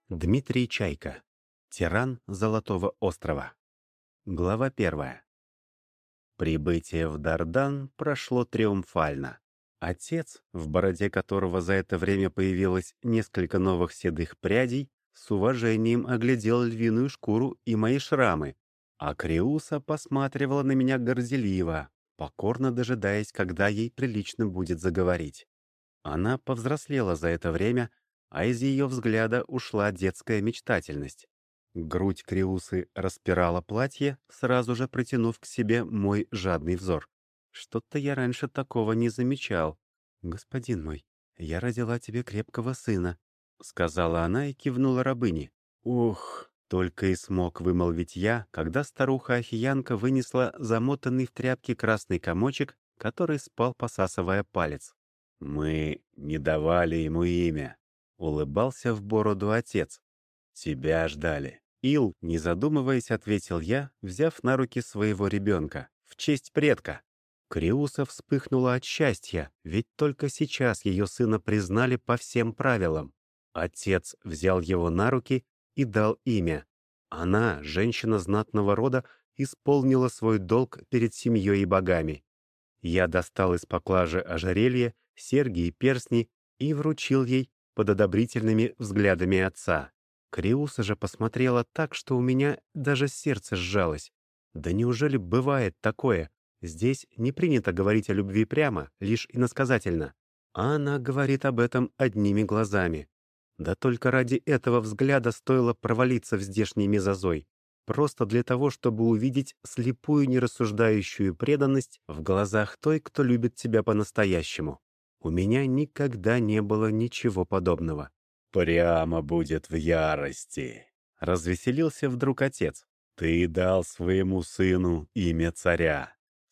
Дмитрий Чайка. Тиран Золотого острова. Глава 1. Прибытие в Дардан прошло триумфально. Отец, в бороде которого за это время появилось несколько новых седых прядей, с уважением оглядел львиную шкуру и мои шрамы, а Криуса посматривала на меня горделиво, покорно дожидаясь, когда ей прилично будет заговорить. Она повзрослела за это время, а из ее взгляда ушла детская мечтательность. Грудь Криусы распирала платье, сразу же притянув к себе мой жадный взор. Что-то я раньше такого не замечал. «Господин мой, я родила тебе крепкого сына», — сказала она и кивнула рабыне. «Ух!» — только и смог вымолвить я, когда старуха-ахиянка вынесла замотанный в тряпки красный комочек, который спал, посасывая палец. «Мы не давали ему имя», — улыбался в бороду отец. «Тебя ждали». «Ил», не задумываясь, ответил я, взяв на руки своего ребенка. «В честь предка». Криуса вспыхнула от счастья, ведь только сейчас ее сына признали по всем правилам. Отец взял его на руки и дал имя. Она, женщина знатного рода, исполнила свой долг перед семьей и богами. Я достал из поклажи ожерелье, серьги и перстни и вручил ей под одобрительными взглядами отца. Криуса же посмотрела так, что у меня даже сердце сжалось. Да неужели бывает такое? Здесь не принято говорить о любви прямо, лишь иносказательно. А она говорит об этом одними глазами. Да только ради этого взгляда стоило провалиться в здешний мезозой. Просто для того, чтобы увидеть слепую нерассуждающую преданность в глазах той, кто любит тебя по-настоящему. У меня никогда не было ничего подобного. «Прямо будет в ярости», — развеселился вдруг отец. «Ты дал своему сыну имя царя.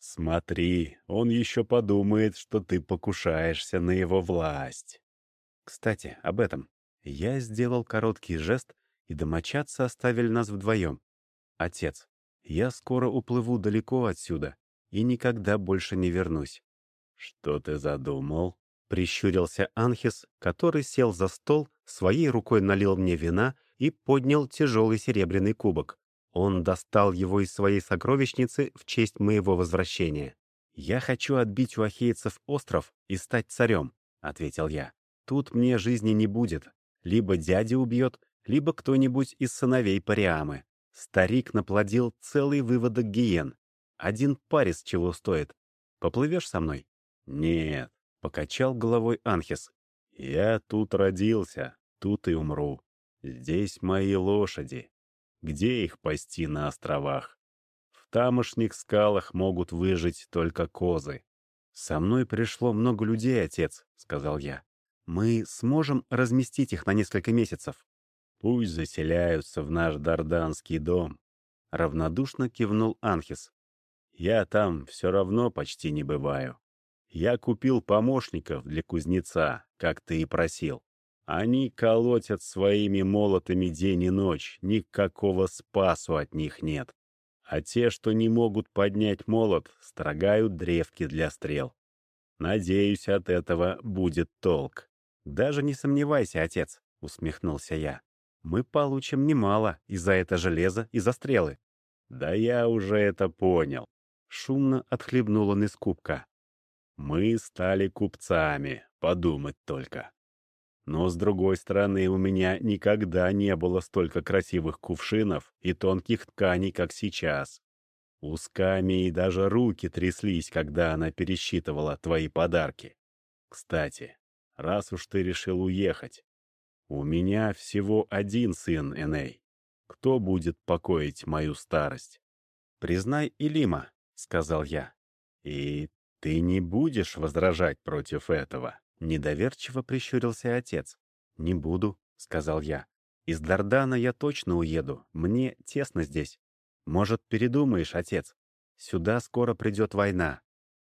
Смотри, он еще подумает, что ты покушаешься на его власть». Кстати, об этом. Я сделал короткий жест, и домочадцы оставили нас вдвоем. Отец, я скоро уплыву далеко отсюда и никогда больше не вернусь. «Что ты задумал?» — прищурился Анхис, который сел за стол, своей рукой налил мне вина и поднял тяжелый серебряный кубок. Он достал его из своей сокровищницы в честь моего возвращения. «Я хочу отбить у ахейцев остров и стать царем», — ответил я. «Тут мне жизни не будет. Либо дядя убьет, либо кто-нибудь из сыновей Париамы. Старик наплодил целый выводок гиен. Один парис чего стоит. Поплывешь со мной?» «Нет, — покачал головой Анхис. я тут родился, тут и умру. Здесь мои лошади. Где их пасти на островах? В тамошних скалах могут выжить только козы». «Со мной пришло много людей, отец», — сказал я. «Мы сможем разместить их на несколько месяцев?» Пусть заселяются в наш дарданский дом. Равнодушно кивнул Анхис. Я там все равно почти не бываю. Я купил помощников для кузнеца, как ты и просил. Они колотят своими молотами день и ночь, никакого спасу от них нет. А те, что не могут поднять молот, строгают древки для стрел. Надеюсь, от этого будет толк. «Даже не сомневайся, отец», — усмехнулся я. «Мы получим немало и за это железо, и за стрелы». Да я уже это понял. Шумно отхлебнул он из кубка. Мы стали купцами, подумать только. Но, с другой стороны, у меня никогда не было столько красивых кувшинов и тонких тканей, как сейчас. У Скамии даже руки тряслись, когда она пересчитывала твои подарки. Кстати, раз уж ты решил уехать, у меня всего один сын, Эней. Кто будет покоить мою старость? «Признай Илима», — сказал я. И ты не будешь возражать против этого? Недоверчиво прищурился отец. «Не буду», — сказал я. «Из Дардана я точно уеду. Мне тесно здесь. Может, передумаешь, отец? Сюда скоро придет война».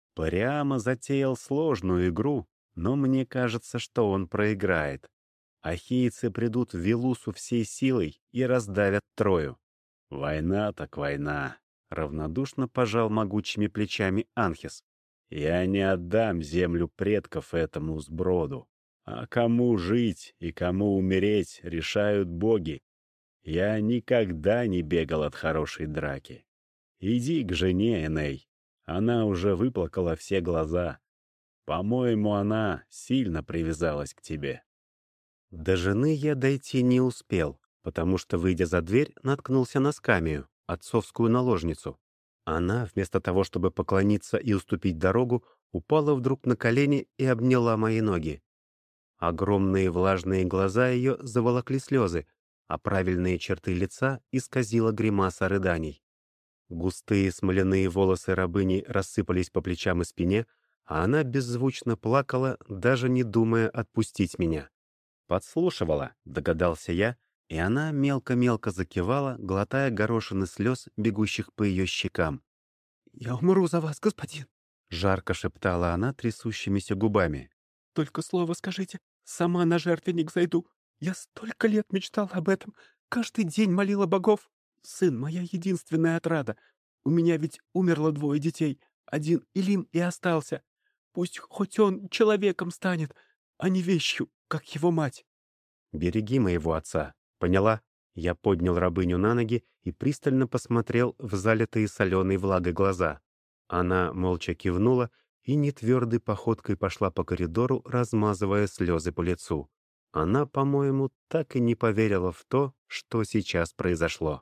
Прямо затеял сложную игру, но мне кажется, что он проиграет. Ахейцы придут в Вилусу всей силой и раздавят Трою. Война так война. Равнодушно пожал могучими плечами Анхис. Я не отдам землю предков этому сброду. А кому жить и кому умереть, решают боги. Я никогда не бегал от хорошей драки. Иди к жене, Эней. Она уже выплакала все глаза. По-моему, она сильно привязалась к тебе». До жены я дойти не успел, потому что, выйдя за дверь, наткнулся на Скамию, отцовскую наложницу. Она, вместо того, чтобы поклониться и уступить дорогу, упала вдруг на колени и обняла мои ноги. Огромные влажные глаза ее заволокли слезы, а правильные черты лица исказила гримаса рыданий. Густые смоляные волосы рабыни рассыпались по плечам и спине, а она беззвучно плакала, даже не думая отпустить меня. Подслушивала, догадался я, и она мелко-мелко закивала, глотая горошины слез, бегущих по ее щекам. «Я умру за вас, господин!» — жарко шептала она трясущимися губами. «Только слово скажите, сама на жертвенник зайду. Я столько лет мечтала об этом, каждый день молила богов. Сын — моя единственная отрада. У меня ведь умерло 2 детей, один Илим и остался. Пусть хоть он человеком станет, а не вещью, как его мать». «Береги моего отца, поняла?» Я поднял рабыню на ноги и пристально посмотрел в залитые соленой влагой глаза. Она молча кивнула и нетвердой походкой пошла по коридору, размазывая слезы по лицу. Она, по-моему, так и не поверила в то, что сейчас произошло.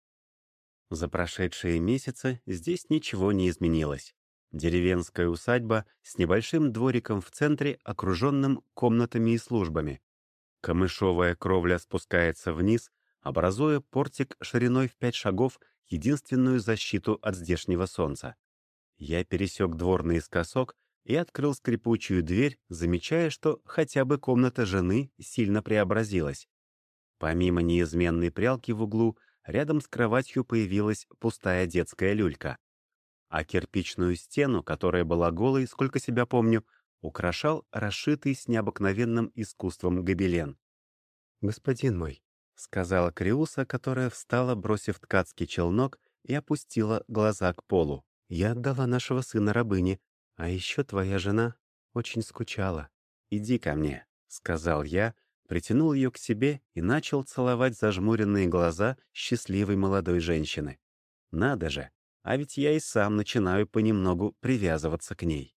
За прошедшие месяцы здесь ничего не изменилось. Деревенская усадьба с небольшим двориком в центре, окруженным комнатами и службами. Камышовая кровля спускается вниз, образуя портик шириной в 5 шагов, единственную защиту от здешнего солнца. Я пересек двор наискосок и открыл скрипучую дверь, замечая, что хотя бы комната жены сильно преобразилась. Помимо неизменной прялки в углу, рядом с кроватью появилась пустая детская люлька. А кирпичную стену, которая была голой, сколько себя помню, украшал расшитый с необыкновенным искусством гобелен. «Господин мой», — сказала Криуса, которая встала, бросив ткацкий челнок, и опустила глаза к полу. «Я отдала нашего сына рабыне, а еще твоя жена очень скучала. Иди ко мне», — сказал я, притянул ее к себе и начал целовать зажмуренные глаза счастливой молодой женщины. Надо же, а ведь я и сам начинаю понемногу привязываться к ней.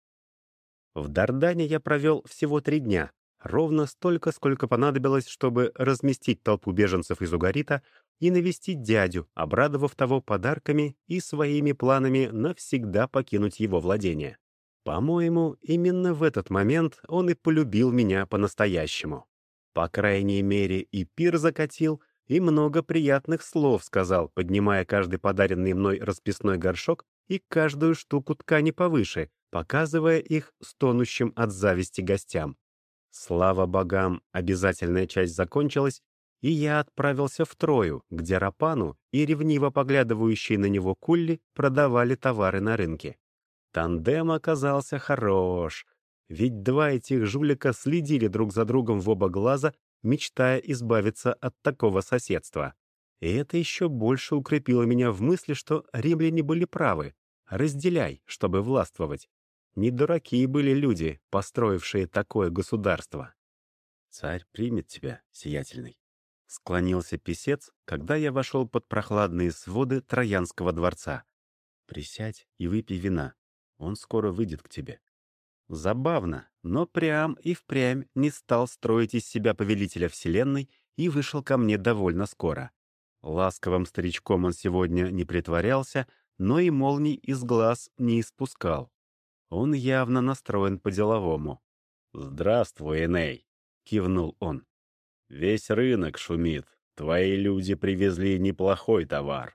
В Дардане я провел всего 3 дня, ровно столько, сколько понадобилось, чтобы разместить толпу беженцев из Угарита и навестить дядю, обрадовав того подарками и своими планами навсегда покинуть его владение. По-моему, именно в этот момент он и полюбил меня по-настоящему. По крайней мере, и пир закатил, и много приятных слов сказал, поднимая каждый подаренный мной расписной горшок и каждую штуку ткани повыше, показывая их стонущим от зависти гостям. Слава богам, обязательная часть закончилась, и я отправился в Трою, где Рапану и ревниво поглядывающие на него Кулли продавали товары на рынке. Тандем оказался хорош, ведь 2 этих жулика следили друг за другом в оба глаза, мечтая избавиться от такого соседства. И это еще больше укрепило меня в мысли, что римляне были правы. Разделяй, чтобы властвовать. Не дураки были люди, построившие такое государство. «Царь примет тебя, сиятельный», — склонился писец, когда я вошел под прохладные своды Троянского дворца. «Присядь и выпей вина. Он скоро выйдет к тебе». Забавно, но Приам и впрямь не стал строить из себя повелителя вселенной и вышел ко мне довольно скоро. Ласковым старичком он сегодня не притворялся, но и молний из глаз не испускал. Он явно настроен по-деловому. «Здравствуй, Эней», — кивнул он. «Весь рынок шумит. Твои люди привезли неплохой товар.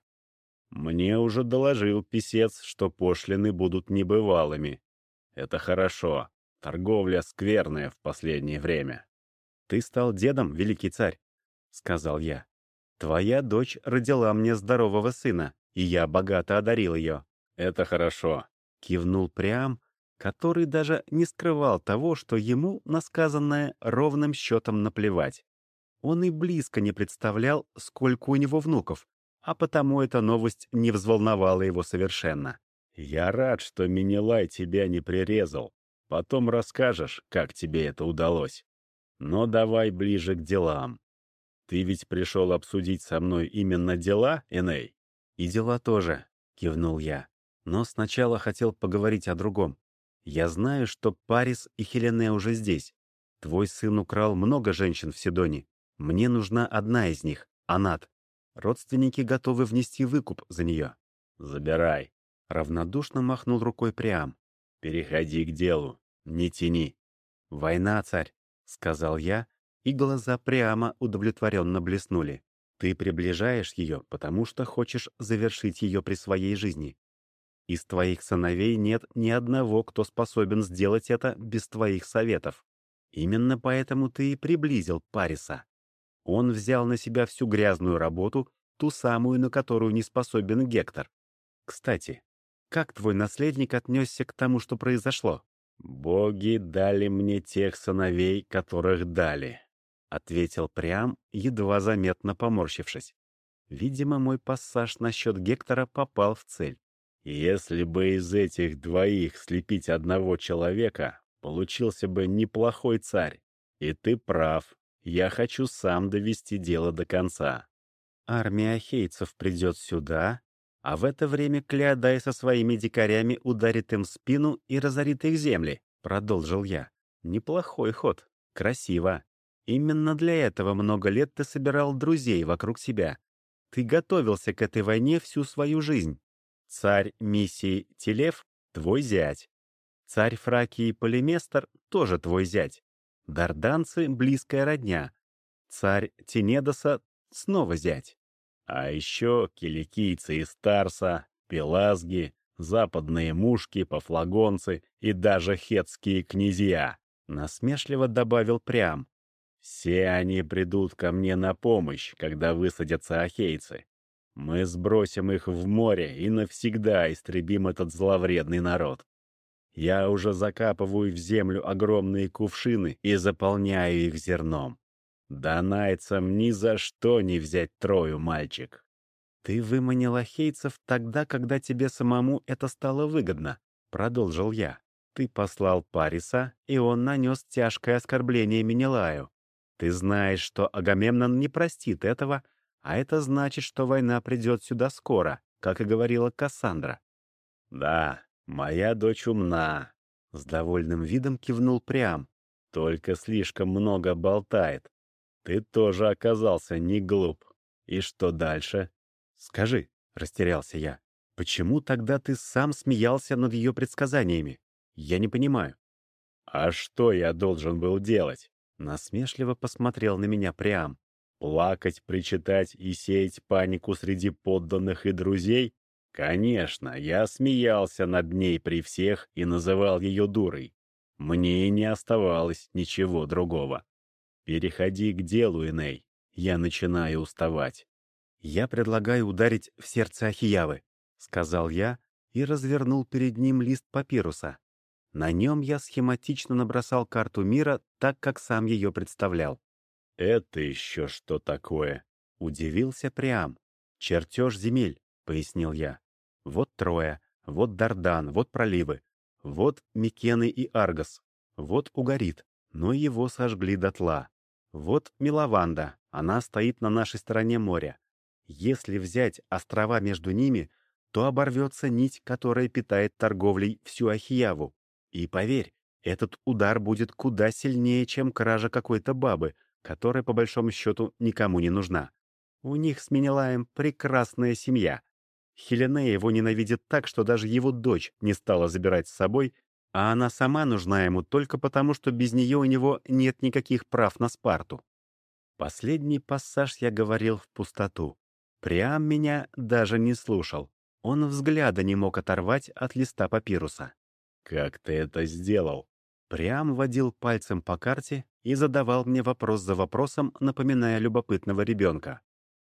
Мне уже доложил писец, что пошлины будут небывалыми. Это хорошо. Торговля скверная в последнее время». «Ты стал дедом, великий царь», — сказал я. «Твоя дочь родила мне здорового сына, и я богато одарил ее». «Это хорошо», — кивнул Приам, который даже не скрывал того, что ему на сказанное ровным счетом наплевать. Он и близко не представлял, сколько у него внуков, а потому эта новость не взволновала его совершенно. «Я рад, что Менелай тебя не прирезал. Потом расскажешь, как тебе это удалось. Но давай ближе к делам. Ты ведь пришел обсудить со мной именно дела, Эней?» «И дела тоже», — кивнул я. «Но сначала хотел поговорить о другом. Я знаю, что Парис и Хелене уже здесь. Твой сын украл много женщин в Сидоне. Мне нужна одна из них, Анат. Родственники готовы внести выкуп за нее». «Забирай. Равнодушно махнул рукой Приам. Переходи к делу. Не тяни». «Война, царь», — сказал я, и глаза Приама удовлетворенно блеснули. «Ты приближаешь ее, потому что хочешь завершить ее при своей жизни. Из твоих сыновей нет ни одного, кто способен сделать это без твоих советов. Именно поэтому ты и приблизил Париса. Он взял на себя всю грязную работу, ту самую, на которую не способен Гектор. Кстати, как твой наследник отнесся к тому, что произошло?» «Боги дали мне тех сыновей, которых дали», — ответил Приам, едва заметно поморщившись. Видимо, мой пассаж насчет Гектора попал в цель. «Если бы из этих двоих слепить одного человека, получился бы неплохой царь. И ты прав, я хочу сам довести дело до конца». Армия ахейцев придет сюда, а в это время Клеодай со своими дикарями ударит им в спину и разорит их земли, — продолжил я. Неплохой ход. Красиво. Именно для этого много лет ты собирал друзей вокруг себя. Ты готовился к этой войне всю свою жизнь. Царь Миссии Телев — твой зять. Царь Фракии Полиместр — тоже твой зять. Дарданцы — близкая родня. Царь Тенедоса — снова зять. А еще киликийцы из Тарса, пелазги, западные мушки, пафлагонцы и даже хетские князья. Насмешливо добавил Приам. Все они придут ко мне на помощь, когда высадятся ахейцы. Мы сбросим их в море и навсегда истребим этот зловредный народ. Я уже закапываю в землю огромные кувшины и заполняю их зерном. Донайцам ни за что не взять Трою, мальчик. «Ты выманил ахейцев тогда, когда тебе самому это стало выгодно», — продолжил я. «Ты послал Париса, и он нанес тяжкое оскорбление Менелаю. Ты знаешь, что Агамемнон не простит этого, а это значит, что война придет сюда скоро, как и говорила Кассандра». Да, моя дочь умна, — с довольным видом кивнул Приам. только слишком много болтает. Ты тоже оказался не глуп. И что дальше? «Скажи», — растерялся я, — «почему тогда ты сам смеялся над ее предсказаниями? Я не понимаю». А что я должен был делать? Насмешливо посмотрел на меня Приам. Плакать, причитать и сеять панику среди подданных и друзей? Конечно, я смеялся над ней при всех и называл ее дурой. Мне и не оставалось ничего другого. Переходи к делу, Эней. Я начинаю уставать. «Я предлагаю ударить в сердце Ахиявы», — сказал я и развернул перед ним лист папируса. На нем я схематично набросал карту мира так, как сам ее представлял. Это еще что такое? Удивился Приам. «Чертеж земель», — пояснил я. «Вот Троя, вот Дардан, вот проливы, вот Микены и Аргос, вот Угарит, но его сожгли дотла. Вот Милаванда, она стоит на нашей стороне моря. Если взять острова между ними, то оборвется нить, которая питает торговлей всю Ахияву. И поверь, этот удар будет куда сильнее, чем кража какой-то бабы, которая, по большому счету, никому не нужна. У них с Менелаем прекрасная семья. Хелене его ненавидит так, что даже его дочь не стала забирать с собой, а она сама нужна ему только потому, что без нее у него нет никаких прав на Спарту. Последний пассаж я говорил в пустоту. Приам меня даже не слушал. Он взгляда не мог оторвать от листа папируса. Как ты это сделал? Приам водил пальцем по карте и задавал мне вопрос за вопросом, напоминая любопытного ребенка.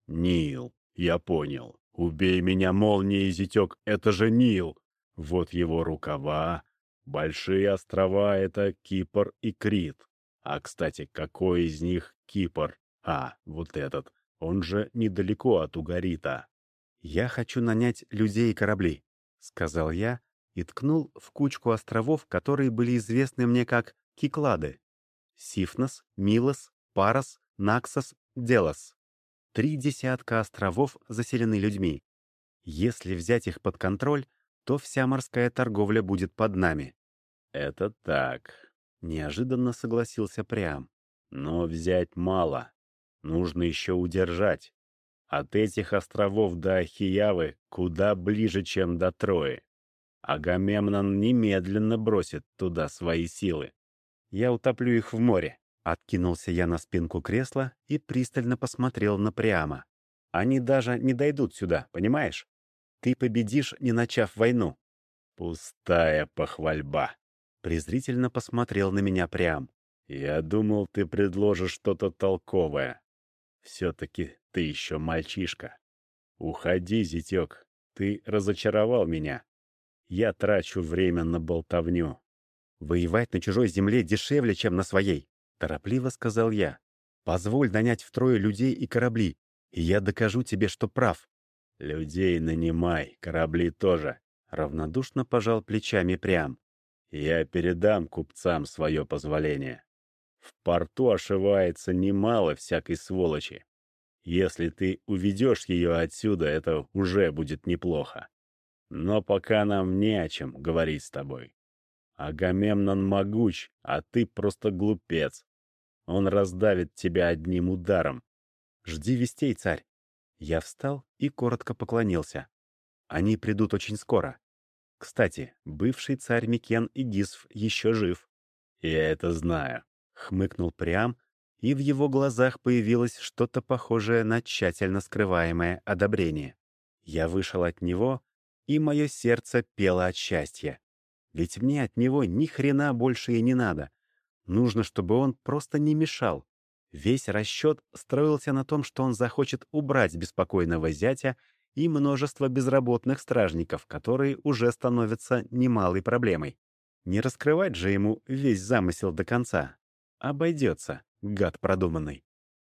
Нил, я понял. Убей меня, молнией, зятек, это же Нил. Вот его рукава. Большие острова — это Кипр и Крит. А, кстати, какой из них Кипр? А, вот этот. Он же недалеко от Угарита. «Я хочу нанять людей и корабли», — сказал я, и ткнул в кучку островов, которые были известны мне как Киклады. Сифнос, Милос, Парос, Наксос, Делос. 30 островов заселены людьми. Если взять их под контроль, то вся морская торговля будет под нами. «Это так», — неожиданно согласился Приам. «но взять мало. Нужно еще удержать. От этих островов до Ахиявы куда ближе, чем до Трои. Агамемнон немедленно бросит туда свои силы. Я утоплю их в море». Откинулся я на спинку кресла и пристально посмотрел на Приама. «Они даже не дойдут сюда, понимаешь? Ты победишь, не начав войну». «Пустая похвальба», — презрительно посмотрел на меня Приам. «Я думал, ты предложишь что-то толковое. Все-таки ты еще мальчишка. Уходи, зятек, ты разочаровал меня. Я трачу время на болтовню». «Воевать на чужой земле дешевле, чем на своей», — торопливо сказал я. «Позволь нанять втрое людей и корабли, и я докажу тебе, что прав». «Людей нанимай, корабли тоже», — равнодушно пожал плечами Приам. «Я передам купцам свое позволение. В порту ошивается немало всякой сволочи. Если ты уведешь ее отсюда, это уже будет неплохо. Но пока нам не о чем говорить с тобой. Агамемнон могуч, а ты просто глупец. Он раздавит тебя одним ударом. «Жди вестей, царь». Я встал и коротко поклонился. «Они придут очень скоро. Кстати, бывший царь Микен и Гисф еще жив». Я это знаю», — хмыкнул Приам, и в его глазах появилось что-то похожее на тщательно скрываемое одобрение. Я вышел от него, и мое сердце пело от счастья. Ведь мне от него ни хрена больше и не надо. Нужно, чтобы он просто не мешал. Весь расчет строился на том, что он захочет убрать беспокойного зятя и множество безработных стражников, которые уже становятся немалой проблемой. Не раскрывать же ему весь замысел до конца. Обойдется, гад продуманный.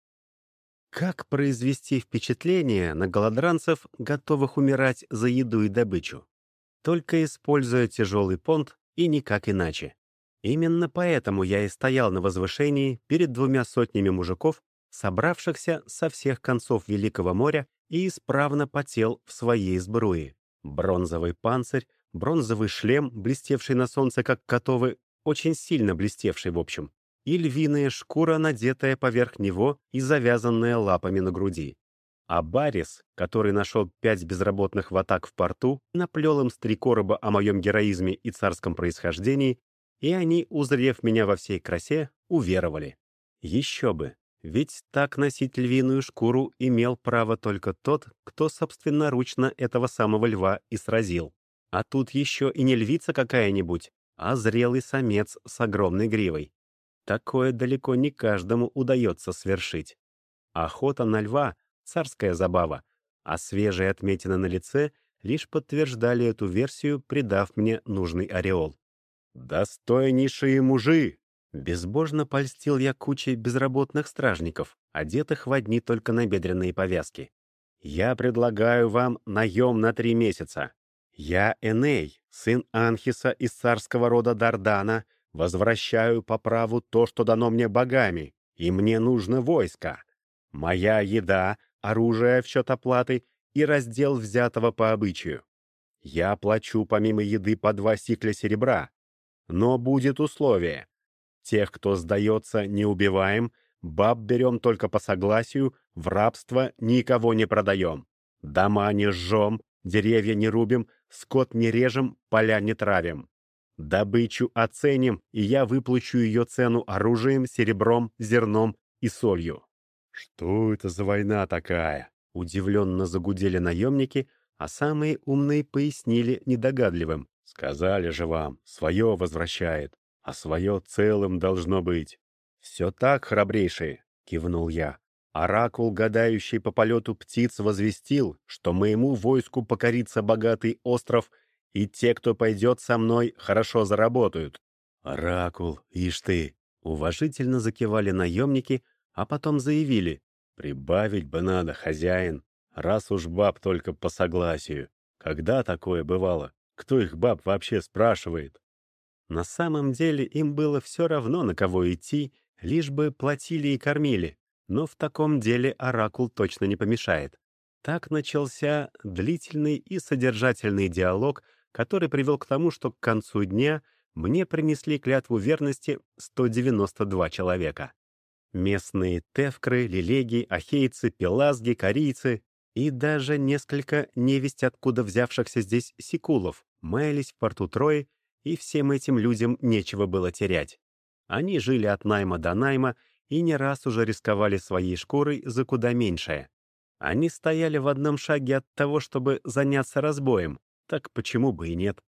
Как произвести впечатление на голодранцев, готовых умирать за еду и добычу? Только используя тяжелый понт и никак иначе. Именно поэтому я и стоял на возвышении перед 200 мужиков, собравшихся со всех концов Великого моря, и исправно потел в своей сбруе. Бронзовый панцирь, бронзовый шлем, блестевший на солнце как котовы, очень сильно блестевший в общем, и львиная шкура, надетая поверх него и завязанная лапами на груди. А Барис, который нашел 5 безработных ватаг в порту, наплел им с 3 короба о моем героизме и царском происхождении, и они, узрев меня во всей красе, уверовали. Еще бы, ведь так носить львиную шкуру имел право только тот, кто собственноручно этого самого льва и сразил. А тут еще и не львица какая-нибудь, а зрелый самец с огромной гривой. Такое далеко не каждому удается свершить. Охота на льва — царская забава, а свежие отметины на лице лишь подтверждали эту версию, придав мне нужный ореол. «Достойнейшие мужи!» Безбожно польстил я кучей безработных стражников, одетых в одни только набедренные повязки. «Я предлагаю вам наем на 3 месяца. Я, Эней, сын Анхиса из царского рода Дардана, возвращаю по праву то, что дано мне богами, и мне нужно войско. Моя еда, оружие в счет оплаты и раздел взятого по обычаю. Я плачу помимо еды по 2 сикля серебра. Но будет условие. Тех, кто сдается, не убиваем, баб берем только по согласию, в рабство никого не продаем. Дома не жжем, деревья не рубим, скот не режем, поля не травим. Добычу оценим, и я выплачу ее цену оружием, серебром, зерном и солью». «Что это за война такая?» Удивленно загудели наемники, а самые умные пояснили недогадливым. «Сказали же вам, свое возвращает, а свое целым должно быть». «Все так, храбрейшие», — кивнул я. «Оракул, гадающий по полету птиц, возвестил, что моему войску покорится богатый остров, и те, кто пойдет со мной, хорошо заработают». «Оракул, ишь ты!» — уважительно закивали наемники, а потом заявили. «Прибавить бы надо, хозяин, раз уж баб только по согласию. Когда такое бывало? Кто их баб вообще спрашивает? На самом деле им было все равно, на кого идти, лишь бы платили и кормили. Но в таком деле оракул точно не помешает. Так начался длительный и содержательный диалог, который привел к тому, что к концу дня мне принесли клятву верности 192 человека. Местные тевкры, лилеги, ахейцы, пелазги, корийцы и даже несколько невесть откуда взявшихся здесь сикулов маялись в порту Трои, и всем этим людям нечего было терять. Они жили от найма до найма и не раз уже рисковали своей шкурой за куда меньшее. Они стояли в одном шаге от того, чтобы заняться разбоем, так почему бы и нет?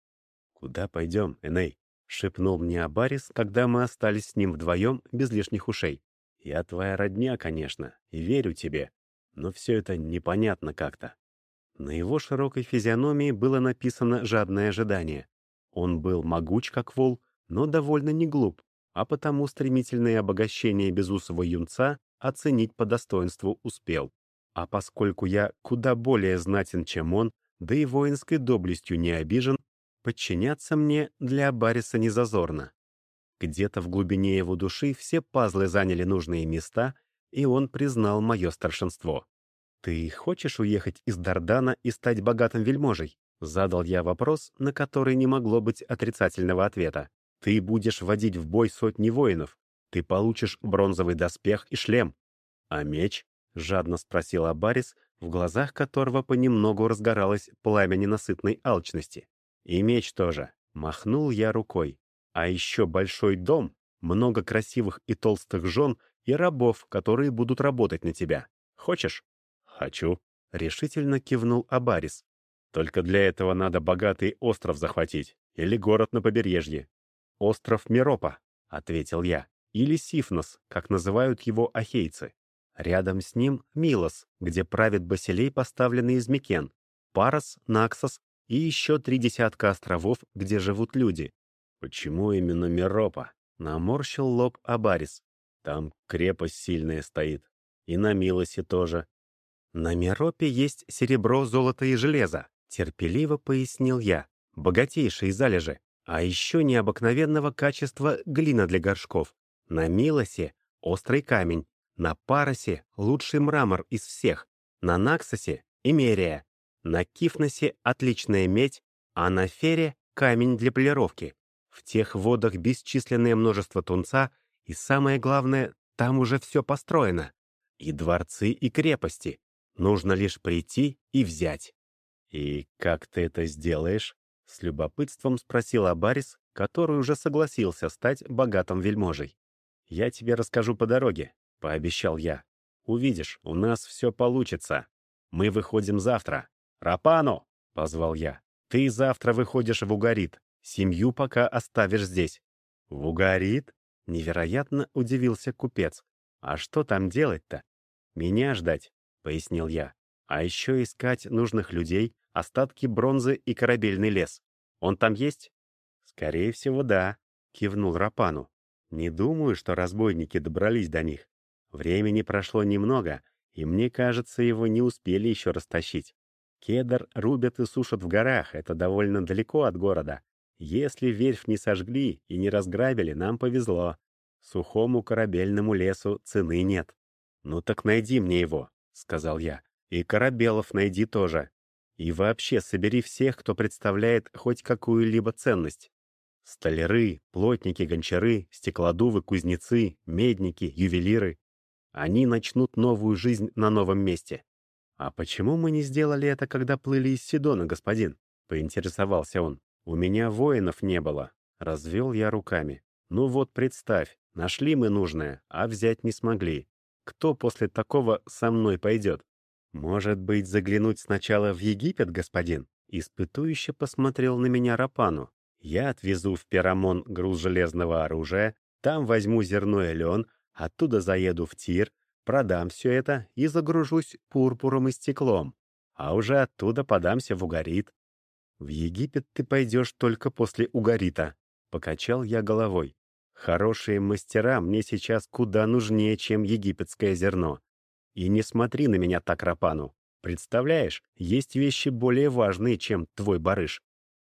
«Куда пойдем, Эней?» — шепнул мне Абарис, когда мы остались с ним вдвоем без лишних ушей. «Я твоя родня, конечно, и верю тебе, но все это непонятно как-то». На его широкой физиономии было написано жадное ожидание. Он был могуч, как вол, но довольно не глуп, а потому стремительное обогащение безусого юнца оценить по достоинству успел. А поскольку я куда более знатен, чем он, да и воинской доблестью не обижен, подчиняться мне для Абариса не зазорно. Где-то в глубине его души все пазлы заняли нужные места, и он признал мое старшинство. «Ты хочешь уехать из Дардана и стать богатым вельможей?» Задал я вопрос, на который не могло быть отрицательного ответа. «Ты будешь водить в бой сотни воинов. Ты получишь бронзовый доспех и шлем. А меч?» — жадно спросил Абарис, в глазах которого понемногу разгоралось пламя ненасытной алчности. «И меч тоже», — махнул я рукой. «А еще большой дом, много красивых и толстых жен и рабов, которые будут работать на тебя. Хочешь?» «Хочу», — решительно кивнул Абарис. «Только для этого надо богатый остров захватить или город на побережье». «Остров Меропа», — ответил я, — «или Сифнос, как называют его ахейцы. Рядом с ним Милос, где правит Басилей, поставленный из Микен, Парос, Наксос и еще 3 десятка островов, где живут люди». «Почему именно Меропа?» — наморщил лоб Абарис. «Там крепость сильная стоит. И на Милосе тоже». «На Меропе есть серебро, золото и железо», — терпеливо пояснил я. «Богатейшие залежи. А еще необыкновенного качества глина для горшков. На Милосе — острый камень. На Паросе — лучший мрамор из всех. На Наксосе — эмерия. На Кифносе — отличная медь, а на Фере — камень для полировки. В тех водах бесчисленное множество тунца, и самое главное, там уже все построено. И дворцы, и крепости. Нужно лишь прийти и взять». «И как ты это сделаешь?» — с любопытством спросил Абарис, который уже согласился стать богатым вельможей. «Я тебе расскажу по дороге», — пообещал я. «Увидишь, у нас все получится. Мы выходим завтра. Рапано!» — позвал я. «Ты завтра выходишь в Угарит. Семью пока оставишь здесь». «В Угарит?» — невероятно удивился купец. «А что там делать-то?» «Меня ждать», — пояснил я. «А еще искать нужных людей, остатки бронзы и корабельный лес. Он там есть?» «Скорее всего, да», — кивнул Рапану. «Не думаю, что разбойники добрались до них. Времени прошло немного, и мне кажется, его не успели еще растащить. Кедр рубят и сушат в горах, это довольно далеко от города. Если верфь не сожгли и не разграбили, нам повезло. Сухому корабельному лесу цены нет». «Ну так найди мне его», — сказал я. «И корабелов найди тоже. И вообще собери всех, кто представляет хоть какую-либо ценность. Столяры, плотники, гончары, стеклодувы, кузнецы, медники, ювелиры. Они начнут новую жизнь на новом месте». «А почему мы не сделали это, когда плыли из Сидона, господин?» — поинтересовался он. «У меня воинов не было». Развел я руками. «Ну вот представь, нашли мы нужное, а взять не смогли. Кто после такого со мной пойдет?» «Может быть, заглянуть сначала в Египет, господин?» Испытующе посмотрел на меня Рапану. «Я отвезу в Пирамон груз железного оружия, там возьму зерно и лен, оттуда заеду в Тир, продам все это и загружусь пурпуром и стеклом, а уже оттуда подамся в Угарит». «В Египет ты пойдешь только после Угарита», — покачал я головой. «Хорошие мастера мне сейчас куда нужнее, чем египетское зерно. И не смотри на меня так, Рапану. Представляешь, есть вещи более важные, чем твой барыш».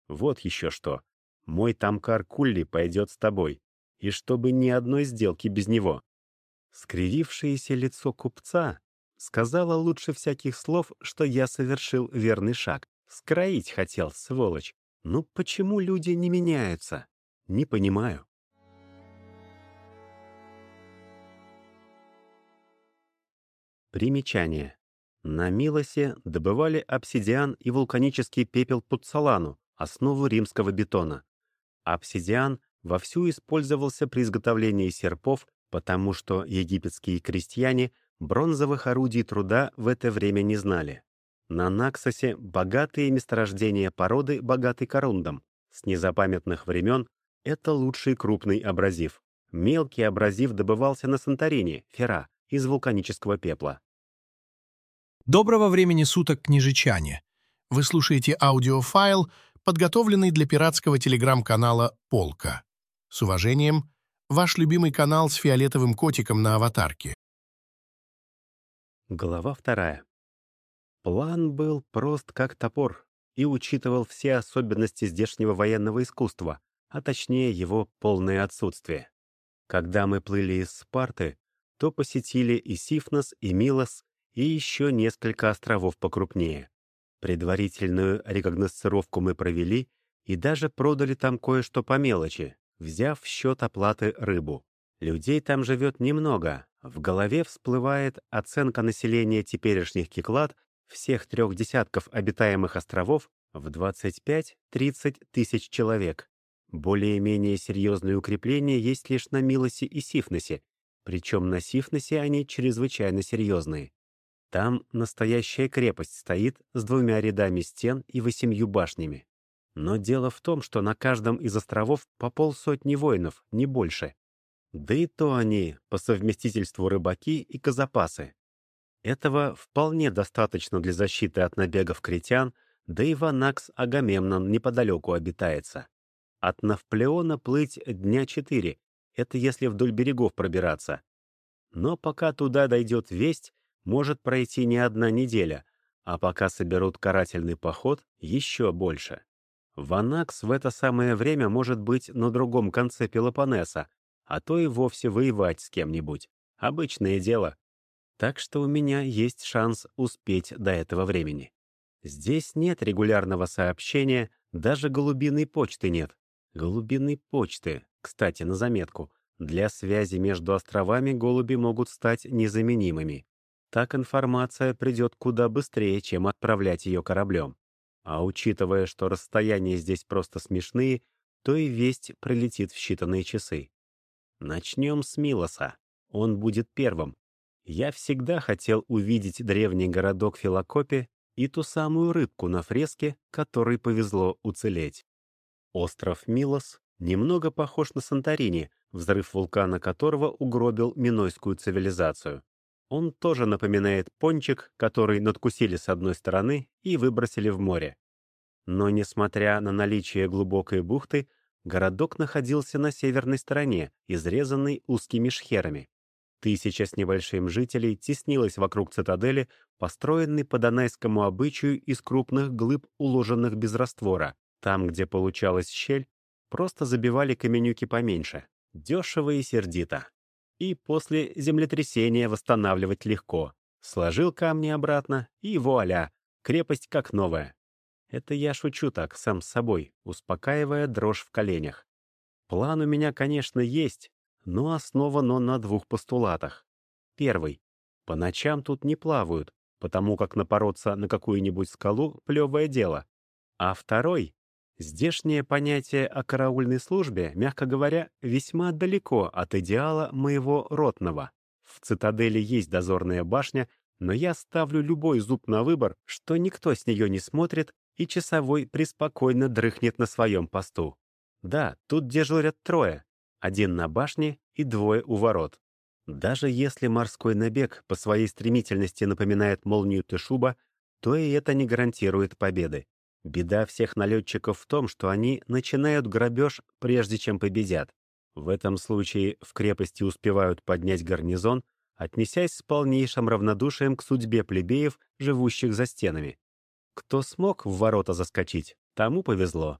Вот еще что. Мой Тамкар Кулли пойдет с тобой. И чтобы ни одной сделки без него. Скривившееся лицо купца сказала лучше всяких слов, что я совершил верный шаг. Скроить хотел, сволочь. Ну почему люди не меняются? Не понимаю. Примечание. На Милосе добывали обсидиан и вулканический пепел пуццалану, основу римского бетона. Обсидиан вовсю использовался при изготовлении серпов, потому что египетские крестьяне бронзовых орудий труда в это время не знали. На Наксосе богатые месторождения породы богаты корундом. С незапамятных времен это лучший крупный абразив. Мелкий абразив добывался на Санторини, Фера, из вулканического пепла. Доброго времени суток, княжичане! Вы слушаете аудиофайл, подготовленный для пиратского телеграм-канала «Полка». С уважением, ваш любимый канал с фиолетовым котиком на аватарке. Глава 2. План был прост как топор и учитывал все особенности здешнего военного искусства, а точнее его полное отсутствие. Когда мы плыли из Спарты, то посетили и Сифнос, и Милос, и еще несколько островов покрупнее. Предварительную рекогносцировку мы провели и даже продали там кое-что по мелочи, взяв в счет оплаты рыбу. Людей там живет немного. В голове всплывает оценка населения теперешних Киклад, всех 3 десятков обитаемых островов, в 25-30 тысяч человек. Более-менее серьезные укрепления есть лишь на Милосе и Сифносе, причем на Сифносе они чрезвычайно серьезные. Там настоящая крепость стоит с 2 рядами стен и 8 башнями. Но дело в том, что на каждом из островов по 50 воинов, не больше. Да и то они по совместительству рыбаки и казапасы. Этого вполне достаточно для защиты от набегов критян, да и в Анакс Агамемнон неподалеку обитается. От Навплеона плыть дня 4, это если вдоль берегов пробираться. Но пока туда дойдет весть, может пройти не одна неделя, а пока соберут карательный поход, еще больше. Ванакс в это самое время может быть на другом конце Пелопоннеса, а то и вовсе воевать с кем-нибудь. Обычное дело. Так что у меня есть шанс успеть до этого времени. Здесь нет регулярного сообщения, даже голубиной почты нет. Голубиной почты, кстати, на заметку, для связи между островами голуби могут стать незаменимыми. Так информация придет куда быстрее, чем отправлять ее кораблем. А учитывая, что расстояния здесь просто смешные, то и весть прилетит в считанные часы. Начнем с Милоса. Он будет первым. Я всегда хотел увидеть древний городок Филокопе и ту самую рыбку на фреске, которой повезло уцелеть. Остров Милос немного похож на Санторини, взрыв вулкана которого угробил минойскую цивилизацию. Он тоже напоминает пончик, который надкусили с одной стороны и выбросили в море. Но, несмотря на наличие глубокой бухты, городок находился на северной стороне, изрезанный узкими шхерами. 1000 с небольшим жителей теснилось вокруг цитадели, построенной по донайскому обычаю из крупных глыб, уложенных без раствора. Там, где получалась щель, просто забивали каменюки поменьше. Дешево и сердито. И после землетрясения восстанавливать легко. Сложил камни обратно, и вуаля, крепость как новая. Это я шучу так, сам с собой, успокаивая дрожь в коленях. План у меня, конечно, есть, но основан он на 2 постулатах. Первый. По ночам тут не плавают, потому как напороться на какую-нибудь скалу — плевое дело. А второй. Здешнее понятие о караульной службе, мягко говоря, весьма далеко от идеала моего ротного. В цитадели есть дозорная башня, но я ставлю любой зуб на выбор, что никто с нее не смотрит, и часовой преспокойно дрыхнет на своем посту. Да, тут дежурят 3, 1 на башне и 2 у ворот. Даже если морской набег по своей стремительности напоминает молнию Тышуба, то и это не гарантирует победы. Беда всех налетчиков в том, что они начинают грабеж, прежде чем победят. В этом случае в крепости успевают поднять гарнизон, отнесясь с полнейшим равнодушием к судьбе плебеев, живущих за стенами. Кто смог в ворота заскочить, тому повезло.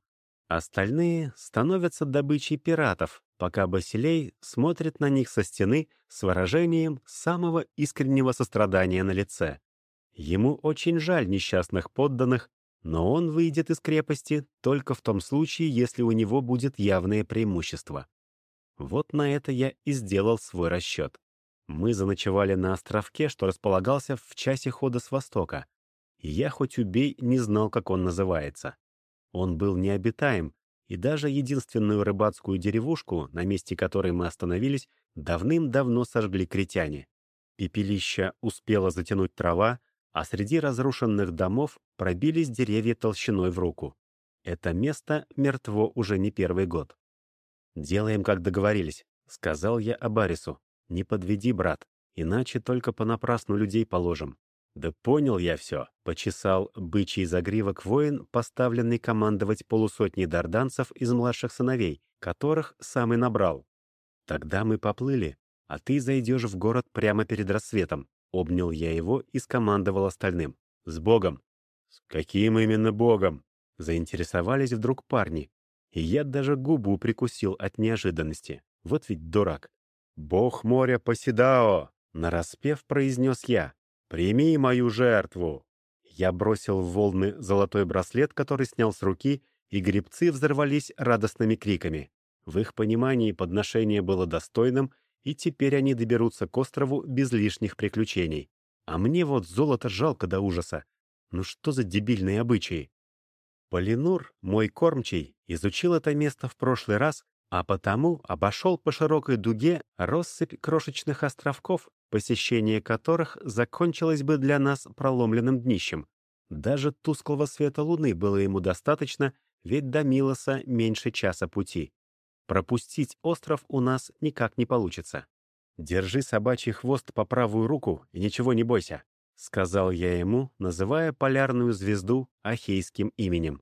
Остальные становятся добычей пиратов, пока Басилей смотрит на них со стены с выражением самого искреннего сострадания на лице. Ему очень жаль несчастных подданных, но он выйдет из крепости только в том случае, если у него будет явное преимущество. Вот на это я и сделал свой расчет. Мы заночевали на островке, что располагался в часе хода с востока, и я хоть убей не знал, как он называется. Он был необитаем, и даже единственную рыбацкую деревушку, на месте которой мы остановились, давным-давно сожгли критяне. Пепелище успело затянуть трава, а среди разрушенных домов пробились деревья толщиной в руку. Это место мертво уже не первый год. «Делаем, как договорились», — сказал я Абарису. «Не подведи, брат, иначе только понапрасну людей положим». «Да понял я все», — почесал бычий загривок воин, поставленный командовать полусотней дарданцев из младших сыновей, которых сам и набрал. «Тогда мы поплыли, а ты зайдешь в город прямо перед рассветом», — обнял я его и скомандовал остальным. «С Богом!» «С каким именно Богом?» — заинтересовались вдруг парни. И я даже губу прикусил от неожиданности. Вот ведь дурак. «Бог моря Посидао!» — нараспев произнес я. «Прими мою жертву!» Я бросил в волны золотой браслет, который снял с руки, и гребцы взорвались радостными криками. В их понимании подношение было достойным, и теперь они доберутся к острову без лишних приключений. А мне вот золото жалко до ужаса. Ну что за дебильные обычаи? Полинур, мой кормчий, изучил это место в прошлый раз, а потому обошел по широкой дуге россыпь крошечных островков, посещение которых закончилось бы для нас проломленным днищем. Даже тусклого света луны было ему достаточно, ведь до Милоса меньше часа пути. Пропустить остров у нас никак не получится. «Держи собачий хвост по правую руку и ничего не бойся», — сказал я ему, называя полярную звезду ахейским именем.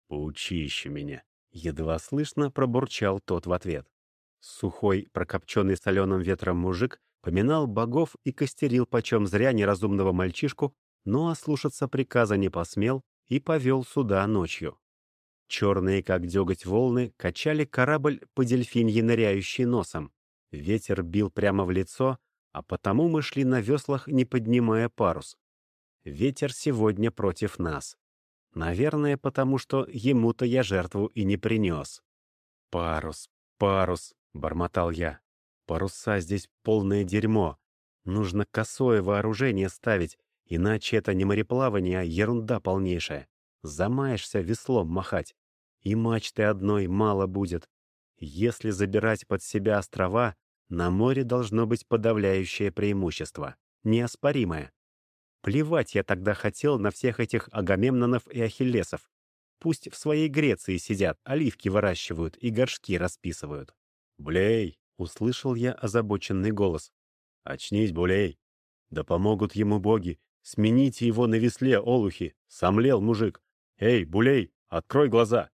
«Поучи меня», — едва слышно пробурчал тот в ответ. Сухой, прокопченный соленым ветром мужик поминал богов и костерил почем зря неразумного мальчишку, но ослушаться приказа не посмел и повел сюда ночью. Черные, как деготь, волны качали корабль по дельфиньи, ныряющий носом. Ветер бил прямо в лицо, а потому мы шли на веслах, не поднимая парус. Ветер сегодня против нас. Наверное, потому что ему-то я жертву и не принес. «Парус, парус», — бормотал я. «Паруса здесь полное дерьмо. Нужно косое вооружение ставить, иначе это не мореплавание, а ерунда полнейшая. Замаешься веслом махать, и мачты одной мало будет. Если забирать под себя острова, на море должно быть подавляющее преимущество, неоспоримое. Плевать я тогда хотел на всех этих Агамемнонов и Ахиллесов. Пусть в своей Греции сидят, оливки выращивают и горшки расписывают». «Булей!» — услышал я озабоченный голос. «Очнись, Булей! Да помогут ему боги! Смените его на весле, олухи! Сомлел мужик! Эй, Булей, открой глаза!»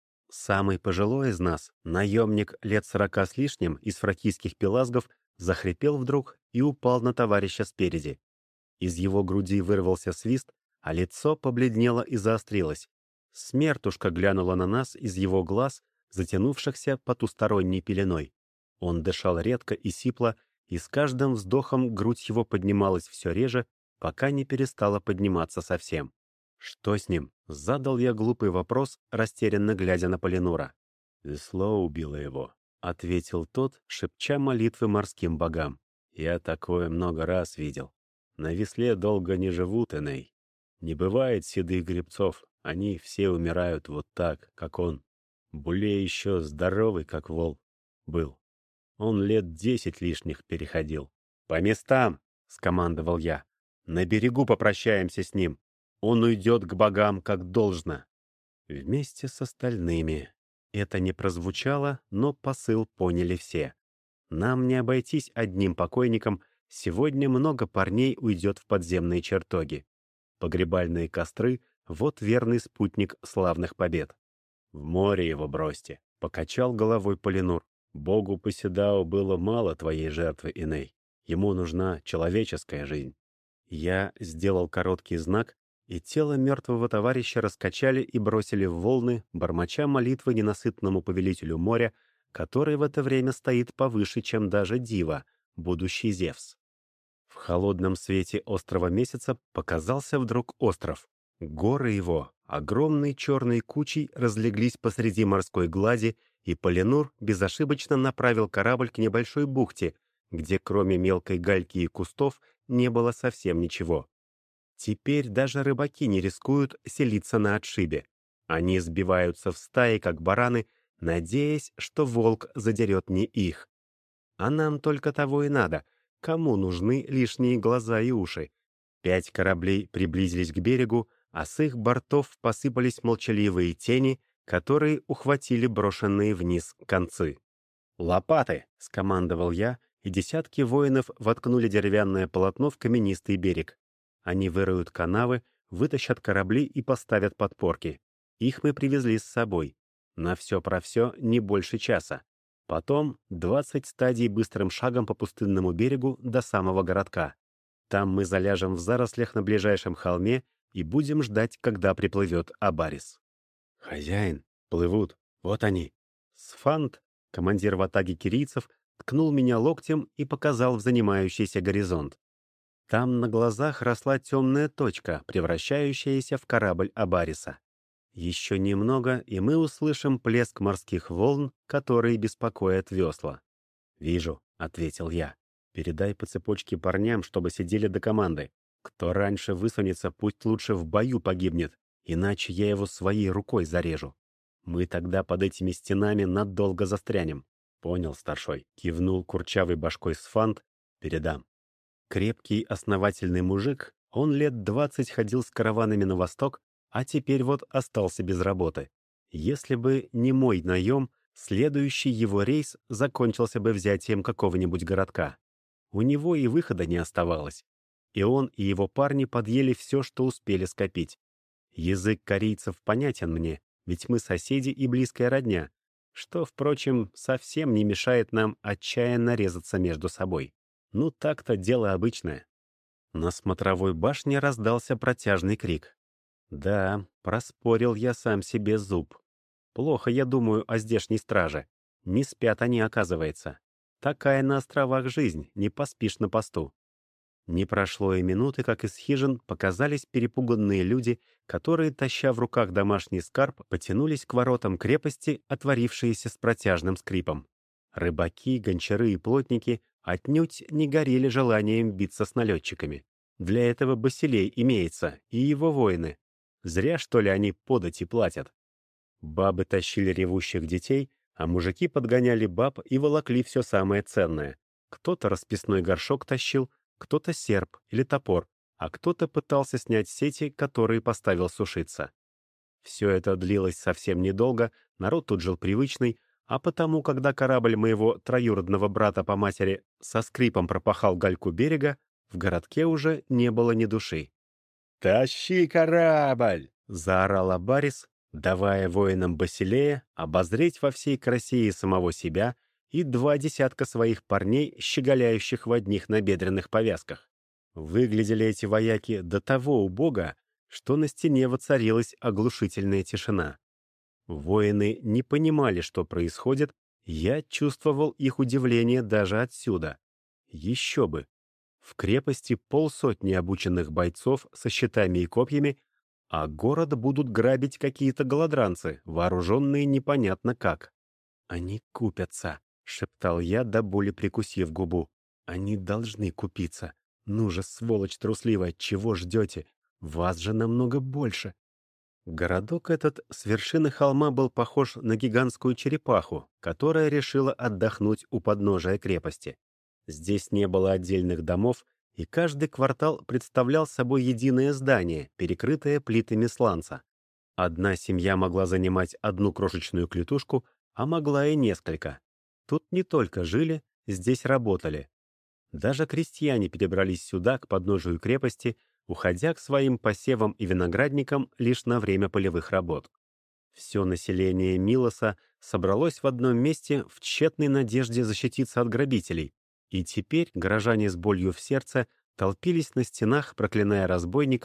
Самый пожилой из нас, наемник лет 40 с лишним из фракийских пелазгов, захрипел вдруг и упал на товарища спереди. Из его груди вырвался свист, а лицо побледнело и заострилось. Смертушка глянула на нас из его глаз, затянувшихся потусторонней пеленой. Он дышал редко и сипло, и с каждым вздохом грудь его поднималась все реже, пока не перестала подниматься совсем. «Что с ним?» — задал я глупый вопрос, растерянно глядя на Полинура. «Весло убило его», — ответил тот, шепча молитвы морским богам. «Я такое много раз видел. На весле долго не живут, Эней. Не бывает седых гребцов, они все умирают вот так, как он. Булей еще здоровый, как вол, был. Он лет 10 лишних переходил». «По местам!» — скомандовал я. «На берегу попрощаемся с ним. Он уйдет к богам, как должно». Вместе с остальными. Это не прозвучало, но посыл поняли все. Нам не обойтись одним покойником, сегодня много парней уйдет в подземные чертоги. Погребальные костры — вот верный спутник славных побед. «В море его бросьте», — покачал головой Полинур. «Богу Посидао было мало твоей жертвы, Эней. Ему нужна человеческая жизнь». Я сделал короткий знак, и тело мертвого товарища раскачали и бросили в волны, бормоча молитвы ненасытному повелителю моря, который в это время стоит повыше, чем даже Дива, будущий Зевс. В холодном свете острого месяца показался вдруг остров. Горы его, огромной черной кучей, разлеглись посреди морской глади, и Полинур безошибочно направил корабль к небольшой бухте, где кроме мелкой гальки и кустов не было совсем ничего. Теперь даже рыбаки не рискуют селиться на отшибе. Они сбиваются в стаи, как бараны, надеясь, что волк задерет не их. А нам только того и надо. Кому нужны лишние глаза и уши? 5 кораблей приблизились к берегу, а с их бортов посыпались молчаливые тени, которые ухватили брошенные вниз концы. «Лопаты!» — скомандовал я, и десятки воинов воткнули деревянное полотно в каменистый берег. Они выроют канавы, вытащат корабли и поставят подпорки. Их мы привезли с собой. На все про все не больше часа. Потом 20 стадий быстрым шагом по пустынному берегу до самого городка. Там мы заляжем в зарослях на ближайшем холме и будем ждать, когда приплывет Абарис. «Хозяин, плывут, вот они». Сфант, командир ватаги кирийцев, ткнул меня локтем и показал в занимающийся горизонт. Там на глазах росла темная точка, превращающаяся в корабль Абариса. Еще немного, и мы услышим плеск морских волн, которые беспокоят весла. «Вижу», — ответил я. «Передай по цепочке парням, чтобы сидели до команды. Кто раньше высунется, пусть лучше в бою погибнет, иначе я его своей рукой зарежу. Мы тогда под этими стенами надолго застрянем». «Понял, старшой», — кивнул курчавой башкой Сфант. «Передам». Крепкий, основательный мужик, он лет 20 ходил с караванами на восток, а теперь вот остался без работы. Если бы не мой наем, следующий его рейс закончился бы взятием какого-нибудь городка. У него и выхода не оставалось. И он, и его парни подъели все, что успели скопить. Язык корейцев понятен мне, ведь мы соседи и близкая родня, что, впрочем, совсем не мешает нам отчаянно резаться между собой. Ну, так-то дело обычное. На смотровой башне раздался протяжный крик. Да, проспорил я сам себе зуб. Плохо я думаю о здешней страже. Не спят они, оказывается. Такая на островах жизнь, не поспишь на посту. Не прошло и минуты, как из хижин показались перепуганные люди, которые, таща в руках домашний скарб, потянулись к воротам крепости, отворившиеся с протяжным скрипом. Рыбаки, гончары и плотники отнюдь не горели желанием биться с налетчиками. Для этого Басилей имеется, и его воины. Зря, что ли, они подати платят. Бабы тащили ревущих детей, а мужики подгоняли баб и волокли все самое ценное. Кто-то расписной горшок тащил, кто-то серп или топор, а кто-то пытался снять сети, которые поставил сушиться. Все это длилось совсем недолго, народ тут жил привычный, а потому, когда корабль моего троюродного брата по матери со скрипом пропахал гальку берега, в городке уже не было ни души. «Тащи корабль!» — заорал Абарис, давая воинам Басилея обозреть во всей красе и самого себя, и 2 десятка своих парней, щеголяющих в одних набедренных повязках. Выглядели эти вояки до того убого, что на стене воцарилась оглушительная тишина. Воины не понимали, что происходит, я чувствовал их удивление даже отсюда. Еще бы! В крепости 50 обученных бойцов со щитами и копьями, а город будут грабить какие-то голодранцы, вооруженные непонятно как. «Они купятся», — шептал я, до боли прикусив губу. «Они должны купиться. Ну же, сволочь трусливая, чего ждете? Вас же намного больше». Городок этот с вершины холма был похож на гигантскую черепаху, которая решила отдохнуть у подножия крепости. Здесь не было отдельных домов, и каждый квартал представлял собой единое здание, перекрытое плитами сланца. Одна семья могла занимать одну крошечную клетушку, а могла и несколько. Тут не только жили, здесь работали. Даже крестьяне перебрались сюда, к подножию крепости, уходя к своим посевам и виноградникам лишь на время полевых работ. Все население Милоса собралось в одном месте в тщетной надежде защититься от грабителей, и теперь горожане с болью в сердце толпились на стенах, проклиная разбойников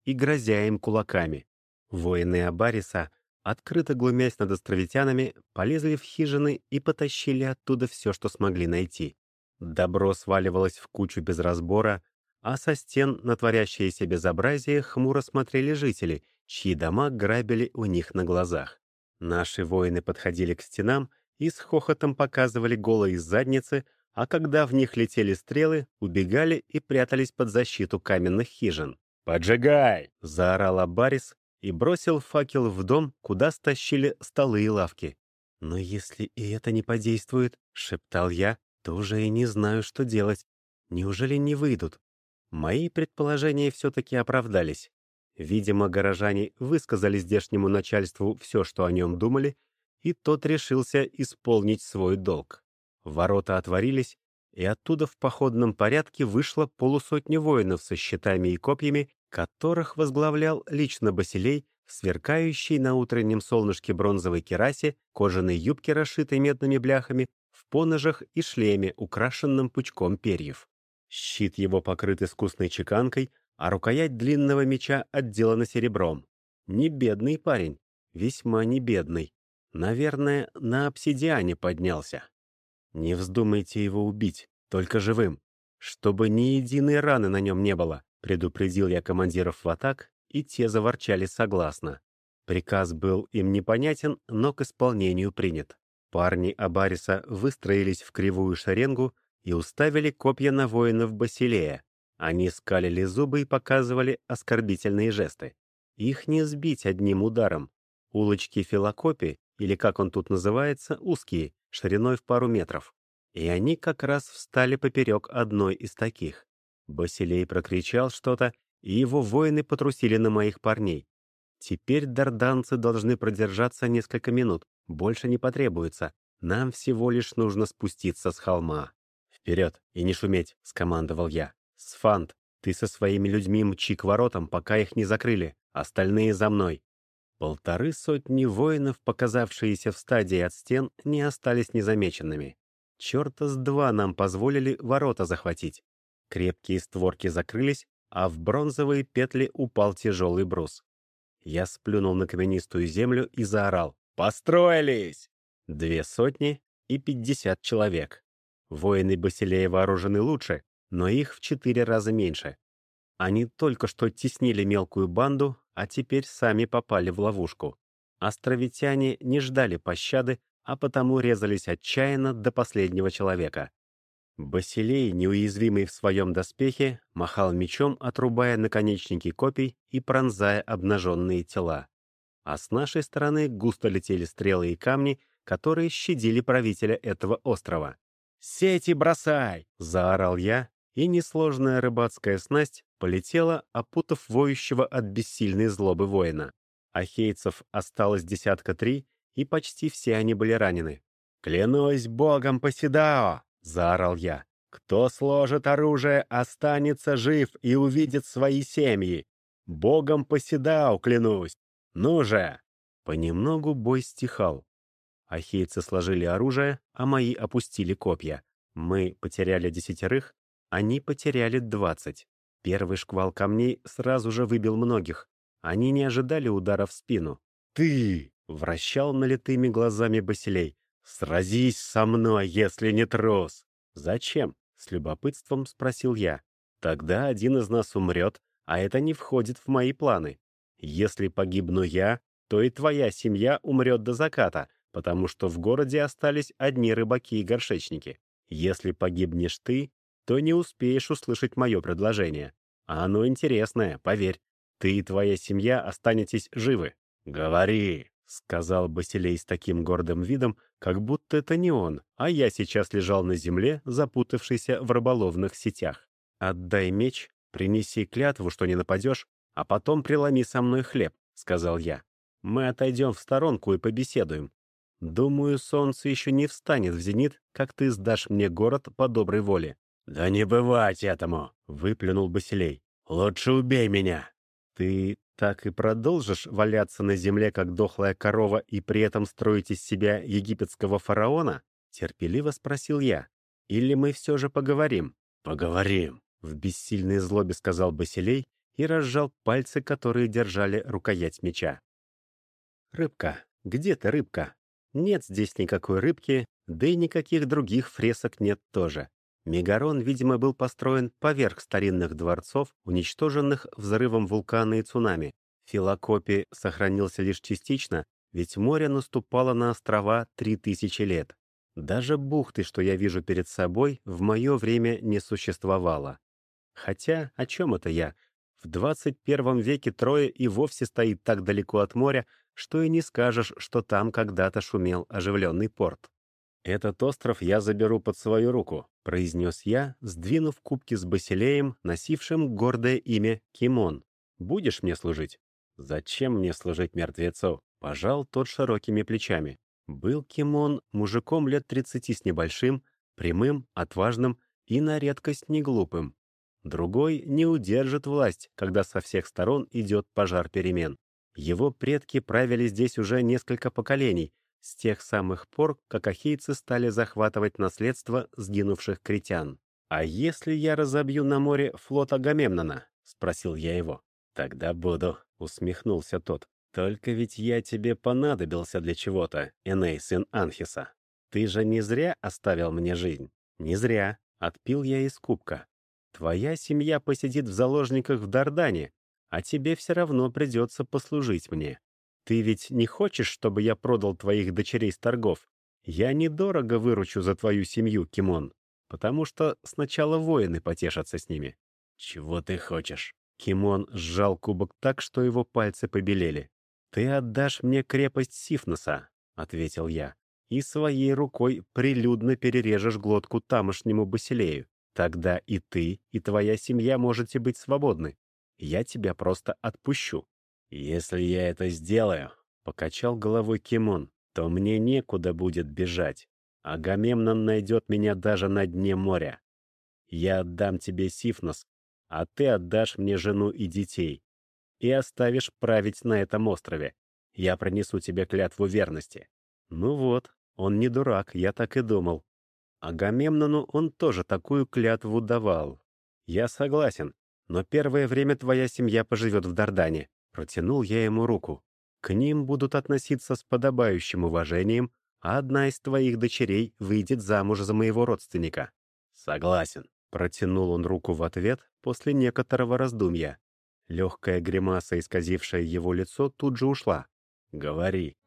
и грозя им кулаками. Воины Абариса, открыто глумясь над островитянами, полезли в хижины и потащили оттуда все, что смогли найти. Добро сваливалось в кучу без разбора, а со стен на творящееся безобразие хмуро смотрели жители, чьи дома грабили у них на глазах. Наши воины подходили к стенам и с хохотом показывали голые задницы, а когда в них летели стрелы, убегали и прятались под защиту каменных хижин. «Поджигай!» — заорал Абарис и бросил факел в дом, куда стащили столы и лавки. «Но если и это не подействует, — шептал я, — то уже и не знаю, что делать. Неужели не выйдут?» Мои предположения все-таки оправдались. Видимо, горожане высказали здешнему начальству все, что о нем думали, и тот решился исполнить свой долг. Ворота отворились, и оттуда в походном порядке вышло полусотни воинов со щитами и копьями, которых возглавлял лично Басилей в сверкающей на утреннем солнышке бронзовой кирасе, кожаной юбке, расшитой медными бляхами, в поножах и шлеме, украшенном пучком перьев. Щит его покрыт искусной чеканкой, а рукоять длинного меча отделана серебром. Не бедный парень, весьма не бедный. Наверное, на обсидиане поднялся. «Не вздумайте его убить, только живым, чтобы ни единой раны на нем не было», предупредил я командиров в атак, и те заворчали согласно. Приказ был им непонятен, но к исполнению принят. Парни Абариса выстроились в кривую шеренгу и уставили копья на воинов Басилея. Они скалили зубы и показывали оскорбительные жесты. Их не сбить одним ударом. Улочки Филокопи, или как он тут называется, узкие, шириной в пару метров. И они как раз встали поперек одной из таких. Басилей прокричал что-то, и его воины потрусили на моих парней. Теперь дарданцы должны продержаться несколько минут, больше не потребуется. Нам всего лишь нужно спуститься с холма. «Вперед и не шуметь», — скомандовал я. «Сфант, ты со своими людьми мчи к воротам, пока их не закрыли. Остальные за мной». 150 воинов, показавшиеся в стадии от стен, не остались незамеченными. Черта с два нам позволили ворота захватить. Крепкие створки закрылись, а в бронзовые петли упал тяжелый брус. Я сплюнул на каменистую землю и заорал: «Построились!» 250 человек. Воины Басилея вооружены лучше, но их в 4 раза меньше. Они только что теснили мелкую банду, а теперь сами попали в ловушку. Островитяне не ждали пощады, а потому резались отчаянно до последнего человека. Басилей, неуязвимый в своем доспехе, махал мечом, отрубая наконечники копий и пронзая обнаженные тела. А с нашей стороны густо летели стрелы и камни, которые щадили правителя этого острова. «Сети бросай!» — заорал я, и несложная рыбацкая снасть полетела, опутав воющего от бессильной злобы воина. Ахейцев осталось 3 и почти все они были ранены. «Клянусь богом Посидао!» — заорал я. «Кто сложит оружие, останется жив и увидит свои семьи. Богом Посидао клянусь! Ну же!» Понемногу бой стихал. Ахейцы сложили оружие, а мои опустили копья. Мы потеряли 10, они потеряли 20. Первый шквал камней сразу же выбил многих. Они не ожидали удара в спину. «Ты!» — вращал налитыми глазами Басилей. «Сразись со мной, если не трус!» «Зачем?» — с любопытством спросил я. «Тогда один из нас умрет, а это не входит в мои планы. Если погибну я, то и твоя семья умрет до заката, потому что в городе остались одни рыбаки и горшечники. Если погибнешь ты, то не успеешь услышать мое предложение. А оно интересное, поверь. Ты и твоя семья останетесь живы». «Говори», — сказал Басилей с таким гордым видом, как будто это не он, а я сейчас лежал на земле, запутавшийся в рыболовных сетях. «Отдай меч, принеси клятву, что не нападешь, а потом преломи со мной хлеб», — сказал я. «Мы отойдем в сторонку и побеседуем. Думаю, солнце еще не встанет в зенит, как ты сдашь мне город по доброй воле». «Да не бывать этому!» — выплюнул Басилей. «Лучше убей меня!» «Ты так и продолжишь валяться на земле, как дохлая корова, и при этом строить из себя египетского фараона?» — терпеливо спросил я. «Или мы все же поговорим?» «Поговорим!» — в бессильной злобе сказал Басилей и разжал пальцы, которые держали рукоять меча. «Рыбка, где ты, рыбка? Нет здесь никакой рыбки, да и никаких других фресок нет тоже. Мегарон, видимо, был построен поверх старинных дворцов, уничтоженных взрывом вулкана и цунами. Филокопи сохранился лишь частично, ведь море наступало на острова 3000 лет. Даже бухты, что я вижу перед собой, в мое время не существовало. Хотя, о чем это я? В 21 веке Троя и вовсе стоит так далеко от моря, что и не скажешь, что там когда-то шумел оживленный порт. «Этот остров я заберу под свою руку», — произнес я, сдвинув кубки с басилеем, носившим гордое имя Кимон. «Будешь мне служить?» «Зачем мне служить мертвецу?» — пожал тот широкими плечами. Был Кимон мужиком лет 30 с небольшим, прямым, отважным и на редкость неглупым. Другой не удержит власть, когда со всех сторон идет пожар перемен. Его предки правили здесь уже несколько поколений, с тех самых пор, как ахейцы стали захватывать наследство сгинувших критян. «А если я разобью на море флот Агамемнона?» — спросил я его. «Тогда буду», — усмехнулся тот. «Только ведь я тебе понадобился для чего-то, Эней, сын Анхиса. Ты же не зря оставил мне жизнь?» «Не зря», — отпил я из кубка. «Твоя семья посидит в заложниках в Дардане, а тебе все равно придется послужить мне. Ты ведь не хочешь, чтобы я продал твоих дочерей с торгов? Я недорого выручу за твою семью, Кимон, потому что сначала воины потешатся с ними». «Чего ты хочешь?» Кимон сжал кубок так, что его пальцы побелели. «Ты отдашь мне крепость Сифноса», — ответил я, «и своей рукой прилюдно перережешь глотку тамошнему Басилею. Тогда и ты, и твоя семья можете быть свободны. Я тебя просто отпущу». «Если я это сделаю», — покачал головой Кимон, «то мне некуда будет бежать. Агамемнон найдет меня даже на дне моря. Я отдам тебе Сифнос, а ты отдашь мне жену и детей. И оставишь править на этом острове. Я принесу тебе клятву верности». Ну вот, он не дурак, я так и думал. Агамемнону он тоже такую клятву давал. «Я согласен, но первое время твоя семья поживет в Дардане». Протянул я ему руку. «К ним будут относиться с подобающим уважением, а одна из твоих дочерей выйдет замуж за моего родственника». «Согласен», — протянул он руку в ответ после некоторого раздумья. Легкая гримаса, исказившая его лицо, тут же ушла. «Говори».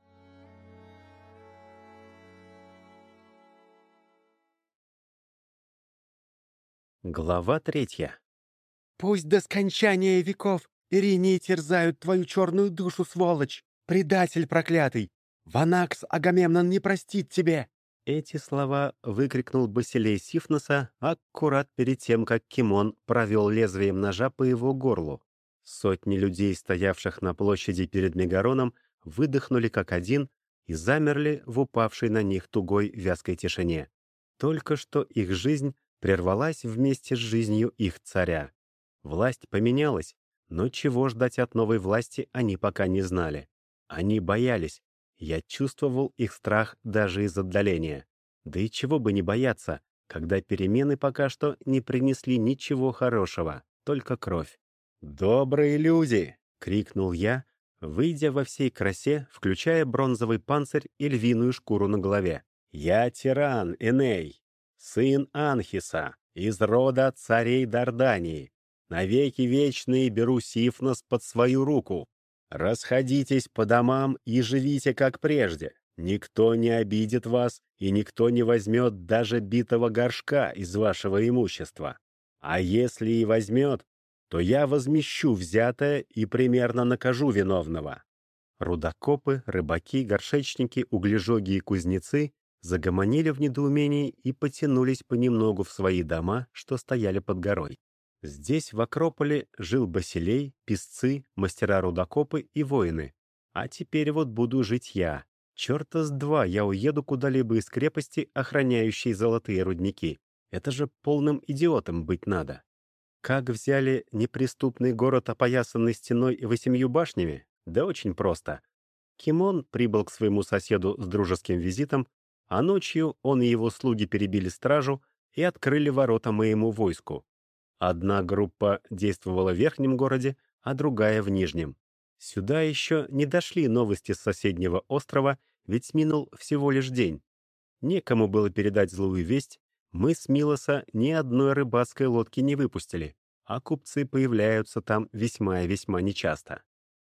Глава 3. «Пусть до скончания веков Иринии терзают твою черную душу, сволочь! Предатель проклятый! Ванакс Агамемнон не простит тебе!» Эти слова выкрикнул Басилей Сифноса аккурат перед тем, как Кимон провел лезвием ножа по его горлу. Сотни людей, стоявших на площади перед Мегароном, выдохнули как один и замерли в упавшей на них тугой вязкой тишине. Только что их жизнь прервалась вместе с жизнью их царя. Власть поменялась, но чего ждать от новой власти они пока не знали. Они боялись. Я чувствовал их страх даже из отдаления. Да и чего бы не бояться, когда перемены пока что не принесли ничего хорошего, только кровь. «Добрые люди!» — крикнул я, выйдя во всей красе, включая бронзовый панцирь и львиную шкуру на голове. «Я тиран Эней, сын Анхиса, из рода царей Дардании. Навеки вечные беру Сифнос под свою руку. Расходитесь по домам и живите как прежде. Никто не обидит вас, и никто не возьмет даже битого горшка из вашего имущества. А если и возьмет, то я возмещу взятое и примерно накажу виновного». Рудокопы, рыбаки, горшечники, углежоги и кузнецы загомонили в недоумении и потянулись понемногу в свои дома, что стояли под горой. Здесь, в Акрополе, жил Басилей, песцы, мастера-рудокопы и воины. А теперь вот буду жить я. Черта с два я уеду куда-либо из крепости, охраняющей золотые рудники. Это же полным идиотом быть надо. Как взяли неприступный город, опоясанный стеной и 8 башнями? Да очень просто. Кимон прибыл к своему соседу с дружеским визитом, а ночью он и его слуги перебили стражу и открыли ворота моему войску. Одна группа действовала в верхнем городе, а другая в нижнем. Сюда еще не дошли новости с соседнего острова, ведь минул всего лишь день. Некому было передать злую весть, мы с Милоса ни одной рыбацкой лодки не выпустили, а купцы появляются там весьма и весьма нечасто.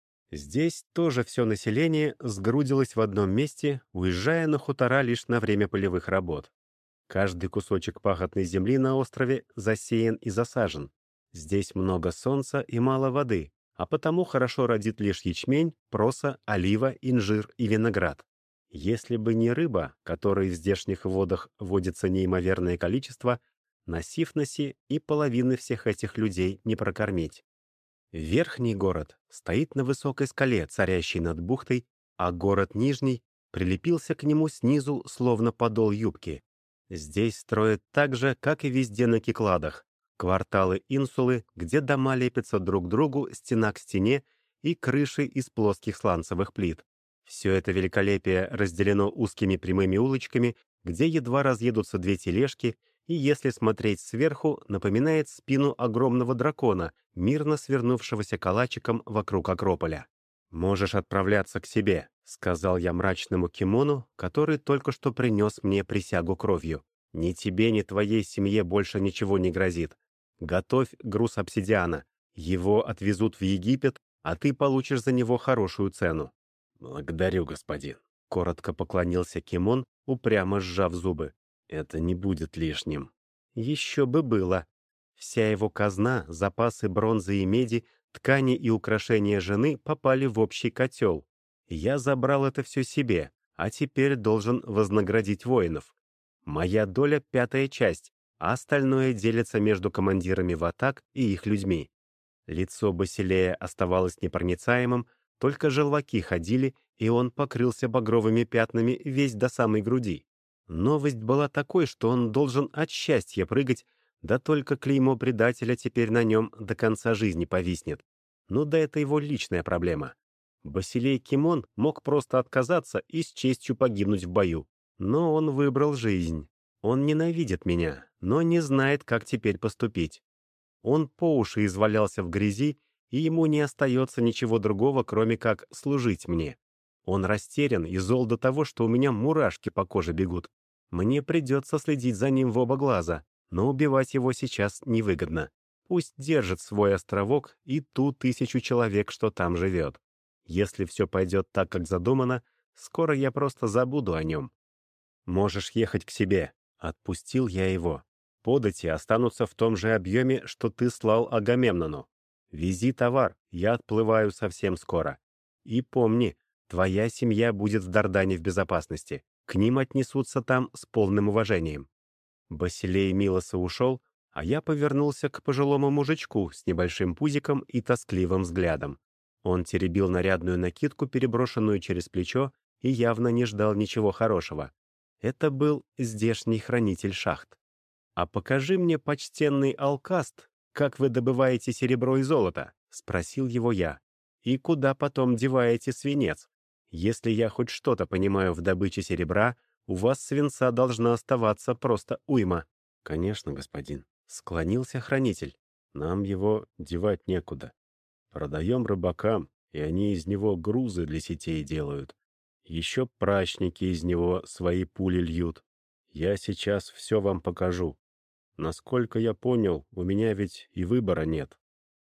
Здесь тоже все население сгрудилось в одном месте, уезжая на хутора лишь на время полевых работ. Каждый кусочек пахотной земли на острове засеян и засажен. Здесь много солнца и мало воды, а потому хорошо родит лишь ячмень, проса, олива, инжир и виноград. Если бы не рыба, которой в здешних водах водится неимоверное количество, на Сифносе и половины всех этих людей не прокормить. Верхний город стоит на высокой скале, царящей над бухтой, а город Нижний прилепился к нему снизу, словно подол юбки. Здесь строят так же, как и везде на Кикладах. Кварталы-инсулы, где дома лепятся друг к другу, стена к стене, и крыши из плоских сланцевых плит. Все это великолепие разделено узкими прямыми улочками, где едва разъедутся две тележки, и если смотреть сверху, напоминает спину огромного дракона, мирно свернувшегося калачиком вокруг Акрополя. «Можешь отправляться к себе», — сказал я мрачному кимону, который только что принес мне присягу кровью. «Ни тебе, ни твоей семье больше ничего не грозит. Готовь груз обсидиана. Его отвезут в Египет, а ты получишь за него хорошую цену». «Благодарю, господин», — коротко поклонился кимон, упрямо сжав зубы. «Это не будет лишним». Еще бы было. Вся его казна, запасы бронзы и меди, ткани и украшения жены попали в общий котел. Я забрал это все себе, а теперь должен вознаградить воинов. Моя доля — 5-я часть, а остальное делится между командирами ватаг и их людьми. Лицо Басилея оставалось непроницаемым, только желваки ходили, и он покрылся багровыми пятнами весь до самой груди. Новость была такой, что он должен от счастья прыгать, да только клеймо предателя теперь на нем до конца жизни повиснет. Ну да это его личная проблема. Басилей Кимон мог просто отказаться и с честью погибнуть в бою. Но он выбрал жизнь. Он ненавидит меня, но не знает, как теперь поступить. Он по уши извалялся в грязи, и ему не остается ничего другого, кроме как служить мне. Он растерян и зол до того, что у меня мурашки по коже бегут. Мне придется следить за ним в оба глаза, но убивать его сейчас невыгодно. Пусть держит свой островок и ту 1000 человек, что там живет. Если все пойдет так, как задумано, скоро я просто забуду о нем. Можешь ехать к себе. Отпустил я его. Подати останутся в том же объеме, что ты слал Агамемнону. Вези товар, я отплываю совсем скоро. И помни, твоя семья будет в Дардане в безопасности. К ним отнесутся там с полным уважением». Басилей Милоса ушел, а я повернулся к пожилому мужичку с небольшим пузиком и тоскливым взглядом. Он теребил нарядную накидку, переброшенную через плечо, и явно не ждал ничего хорошего. Это был здешний хранитель шахт. «А покажи мне, почтенный Алкаст, как вы добываете серебро и золото?» — спросил его я. «И куда потом деваете свинец? Если я хоть что-то понимаю в добыче серебра, у вас свинца должна оставаться просто уйма». «Конечно, господин», — склонился хранитель. «Нам его девать некуда. Продаем рыбакам, и они из него грузы для сетей делают. Еще прачники из него свои пули льют. Я сейчас все вам покажу. Насколько я понял, у меня ведь и выбора нет».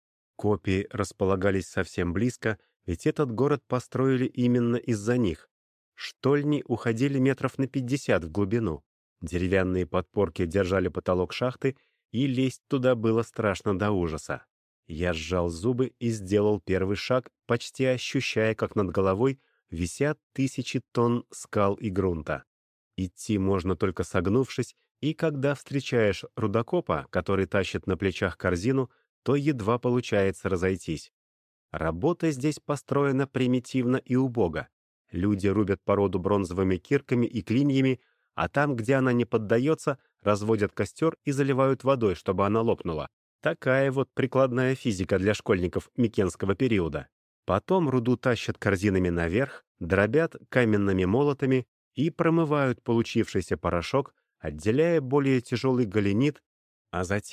Копии располагались совсем близко, ведь этот город построили именно из-за них. Штольни уходили метров на 50 в глубину. Деревянные подпорки держали потолок шахты, и лезть туда было страшно до ужаса. Я сжал зубы и сделал первый шаг, почти ощущая, как над головой висят 1000 тонн скал и грунта. Идти можно только согнувшись, и когда встречаешь рудокопа, который тащит на плечах корзину, то едва получается разойтись. Работа здесь построена примитивно и убого. Люди рубят породу бронзовыми кирками и клиньями, а там, где она не поддается, разводят костер и заливают водой, чтобы она лопнула. Такая вот прикладная физика для школьников микенского периода. Потом руду тащат корзинами наверх, дробят каменными молотами и промывают получившийся порошок, отделяя более тяжелый галенит, а затем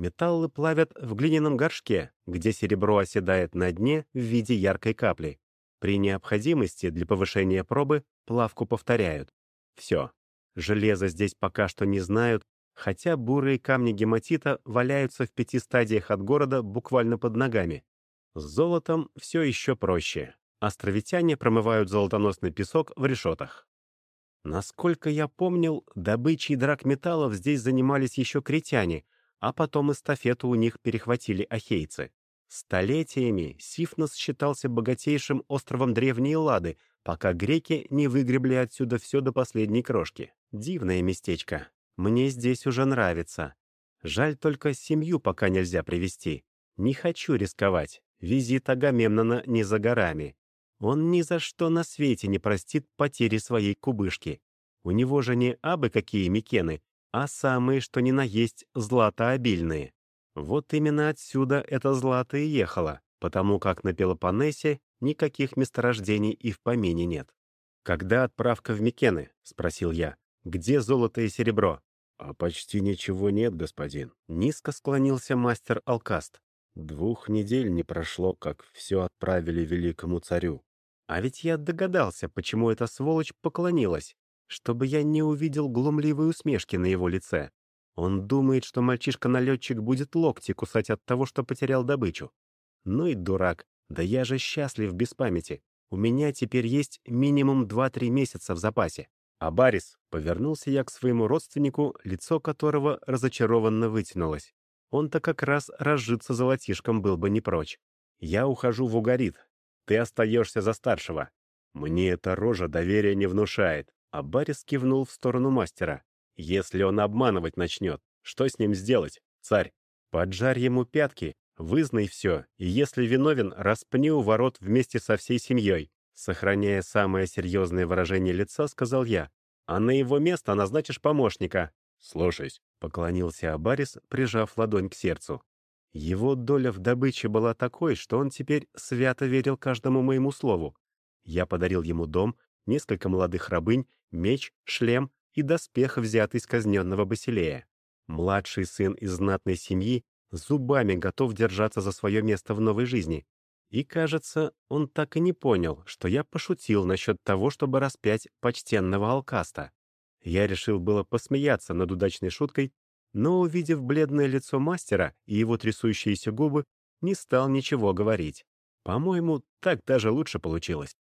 Металлы плавят в глиняном горшке, где серебро оседает на дне в виде яркой капли. При необходимости для повышения пробы плавку повторяют. Все. Железо здесь пока что не знают, хотя бурые камни гематита валяются в 5 стадиях от города буквально под ногами. С золотом все еще проще. Островитяне промывают золотоносный песок в решетах. Насколько я помнил, добычей драгметаллов здесь занимались еще критяне, а потом эстафету у них перехватили ахейцы. Столетиями Сифнос считался богатейшим островом Древней Эллады, пока греки не выгребли отсюда все до последней крошки. Дивное местечко. Мне здесь уже нравится. Жаль, только семью пока нельзя привезти. Не хочу рисковать. Визит Агамемнона не за горами. Он ни за что на свете не простит потери своей кубышки. У него же не абы какие микены, а самые, что ни на есть, златообильные. Вот именно отсюда это злато и ехало, потому как на Пелопоннесе никаких месторождений и в помине нет. «Когда отправка в Микены?» — спросил я. «Где золото и серебро?» «А почти ничего нет, господин». Низко склонился мастер Алкаст. 2 недель не прошло, как все отправили великому царю. А ведь я догадался, почему эта сволочь поклонилась, чтобы я не увидел глумливой усмешки на его лице. Он думает, что мальчишка-налетчик будет локти кусать от того, что потерял добычу. Ну и дурак, да я же счастлив без памяти. У меня теперь есть минимум 2-3 месяца в запасе. А Барис, повернулся я к своему родственнику, лицо которого разочарованно вытянулось. Он-то как раз разжиться золотишком был бы не прочь. Я ухожу в Угарит. Ты остаешься за старшего. Мне эта рожа доверия не внушает. А Барис кивнул в сторону мастера. Если он обманывать начнет, что с ним сделать, царь? Поджарь ему пятки, вызнай все, и если виновен, распни у ворот вместе со всей семьей. Сохраняя самое серьезное выражение лица, сказал я. А на его место назначишь помощника. «Слушаюсь», — поклонился Абарис, прижав ладонь к сердцу. Его доля в добыче была такой, что он теперь свято верил каждому моему слову. Я подарил ему дом, несколько молодых рабынь, меч, шлем и доспех, взятый из казненного Басилея. Младший сын из знатной семьи зубами готов держаться за свое место в новой жизни. И, кажется, он так и не понял, что я пошутил насчет того, чтобы распять почтенного Алкаста. Я решил было посмеяться над удачной шуткой, но, увидев бледное лицо мастера и его трясущиеся губы, не стал ничего говорить. По-моему, так даже лучше получилось.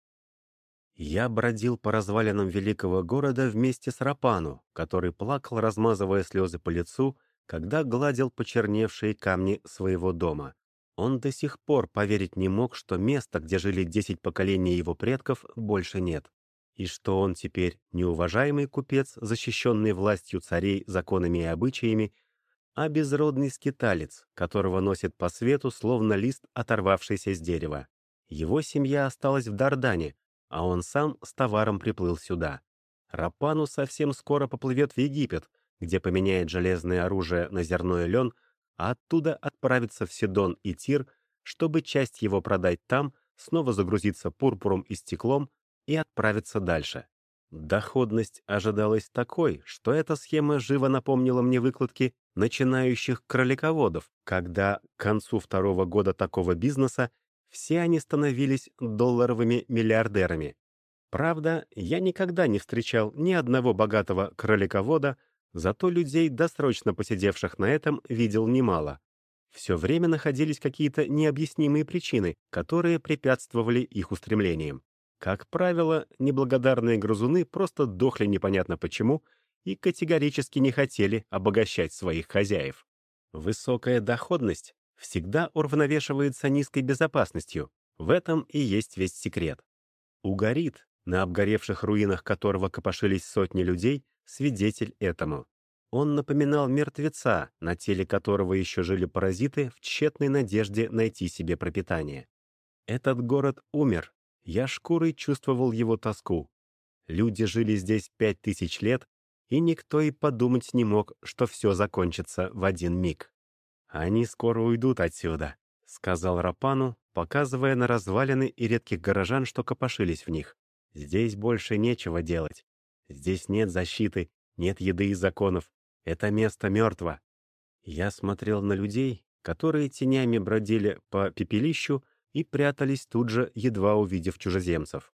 Я бродил по развалинам великого города вместе с Рапану, который плакал, размазывая слезы по лицу, когда гладил почерневшие камни своего дома. Он до сих пор поверить не мог, что места, где жили 10 поколений его предков, больше нет. И что он теперь неуважаемый купец, защищенный властью царей, законами и обычаями, а безродный скиталец, которого носит по свету, словно лист, оторвавшийся с дерева. Его семья осталась в Дардане, а он сам с товаром приплыл сюда. Рапану совсем скоро поплывет в Египет, где поменяет железное оружие на зерно и лен, а оттуда отправится в Сидон и Тир, чтобы часть его продать там, снова загрузиться пурпуром и стеклом и отправиться дальше. Доходность ожидалась такой, что эта схема живо напомнила мне выкладки начинающих кролиководов, когда к концу 2-го года такого бизнеса все они становились долларовыми миллиардерами. Правда, я никогда не встречал ни одного богатого кроликовода, зато людей, досрочно посидевших на этом, видел немало. Все время находились какие-то необъяснимые причины, которые препятствовали их устремлениям. Как правило, неблагодарные грызуны просто дохли непонятно почему и категорически не хотели обогащать своих хозяев. Высокая доходность всегда уравновешивается низкой безопасностью. В этом и есть весь секрет. Угарит, на обгоревших руинах которого копошились сотни людей, свидетель этому. Он напоминал мертвеца, на теле которого еще жили паразиты в тщетной надежде найти себе пропитание. Этот город умер. Я шкурой чувствовал его тоску. Люди жили здесь 5000 лет, и никто и подумать не мог, что все закончится в один миг. «Они скоро уйдут отсюда», — сказал Рапану, показывая на развалины и редких горожан, что копошились в них. «Здесь больше нечего делать. Здесь нет защиты, нет еды и законов. Это место мертво. Я смотрел на людей, которые тенями бродили по пепелищу и прятались тут же, едва увидев чужеземцев.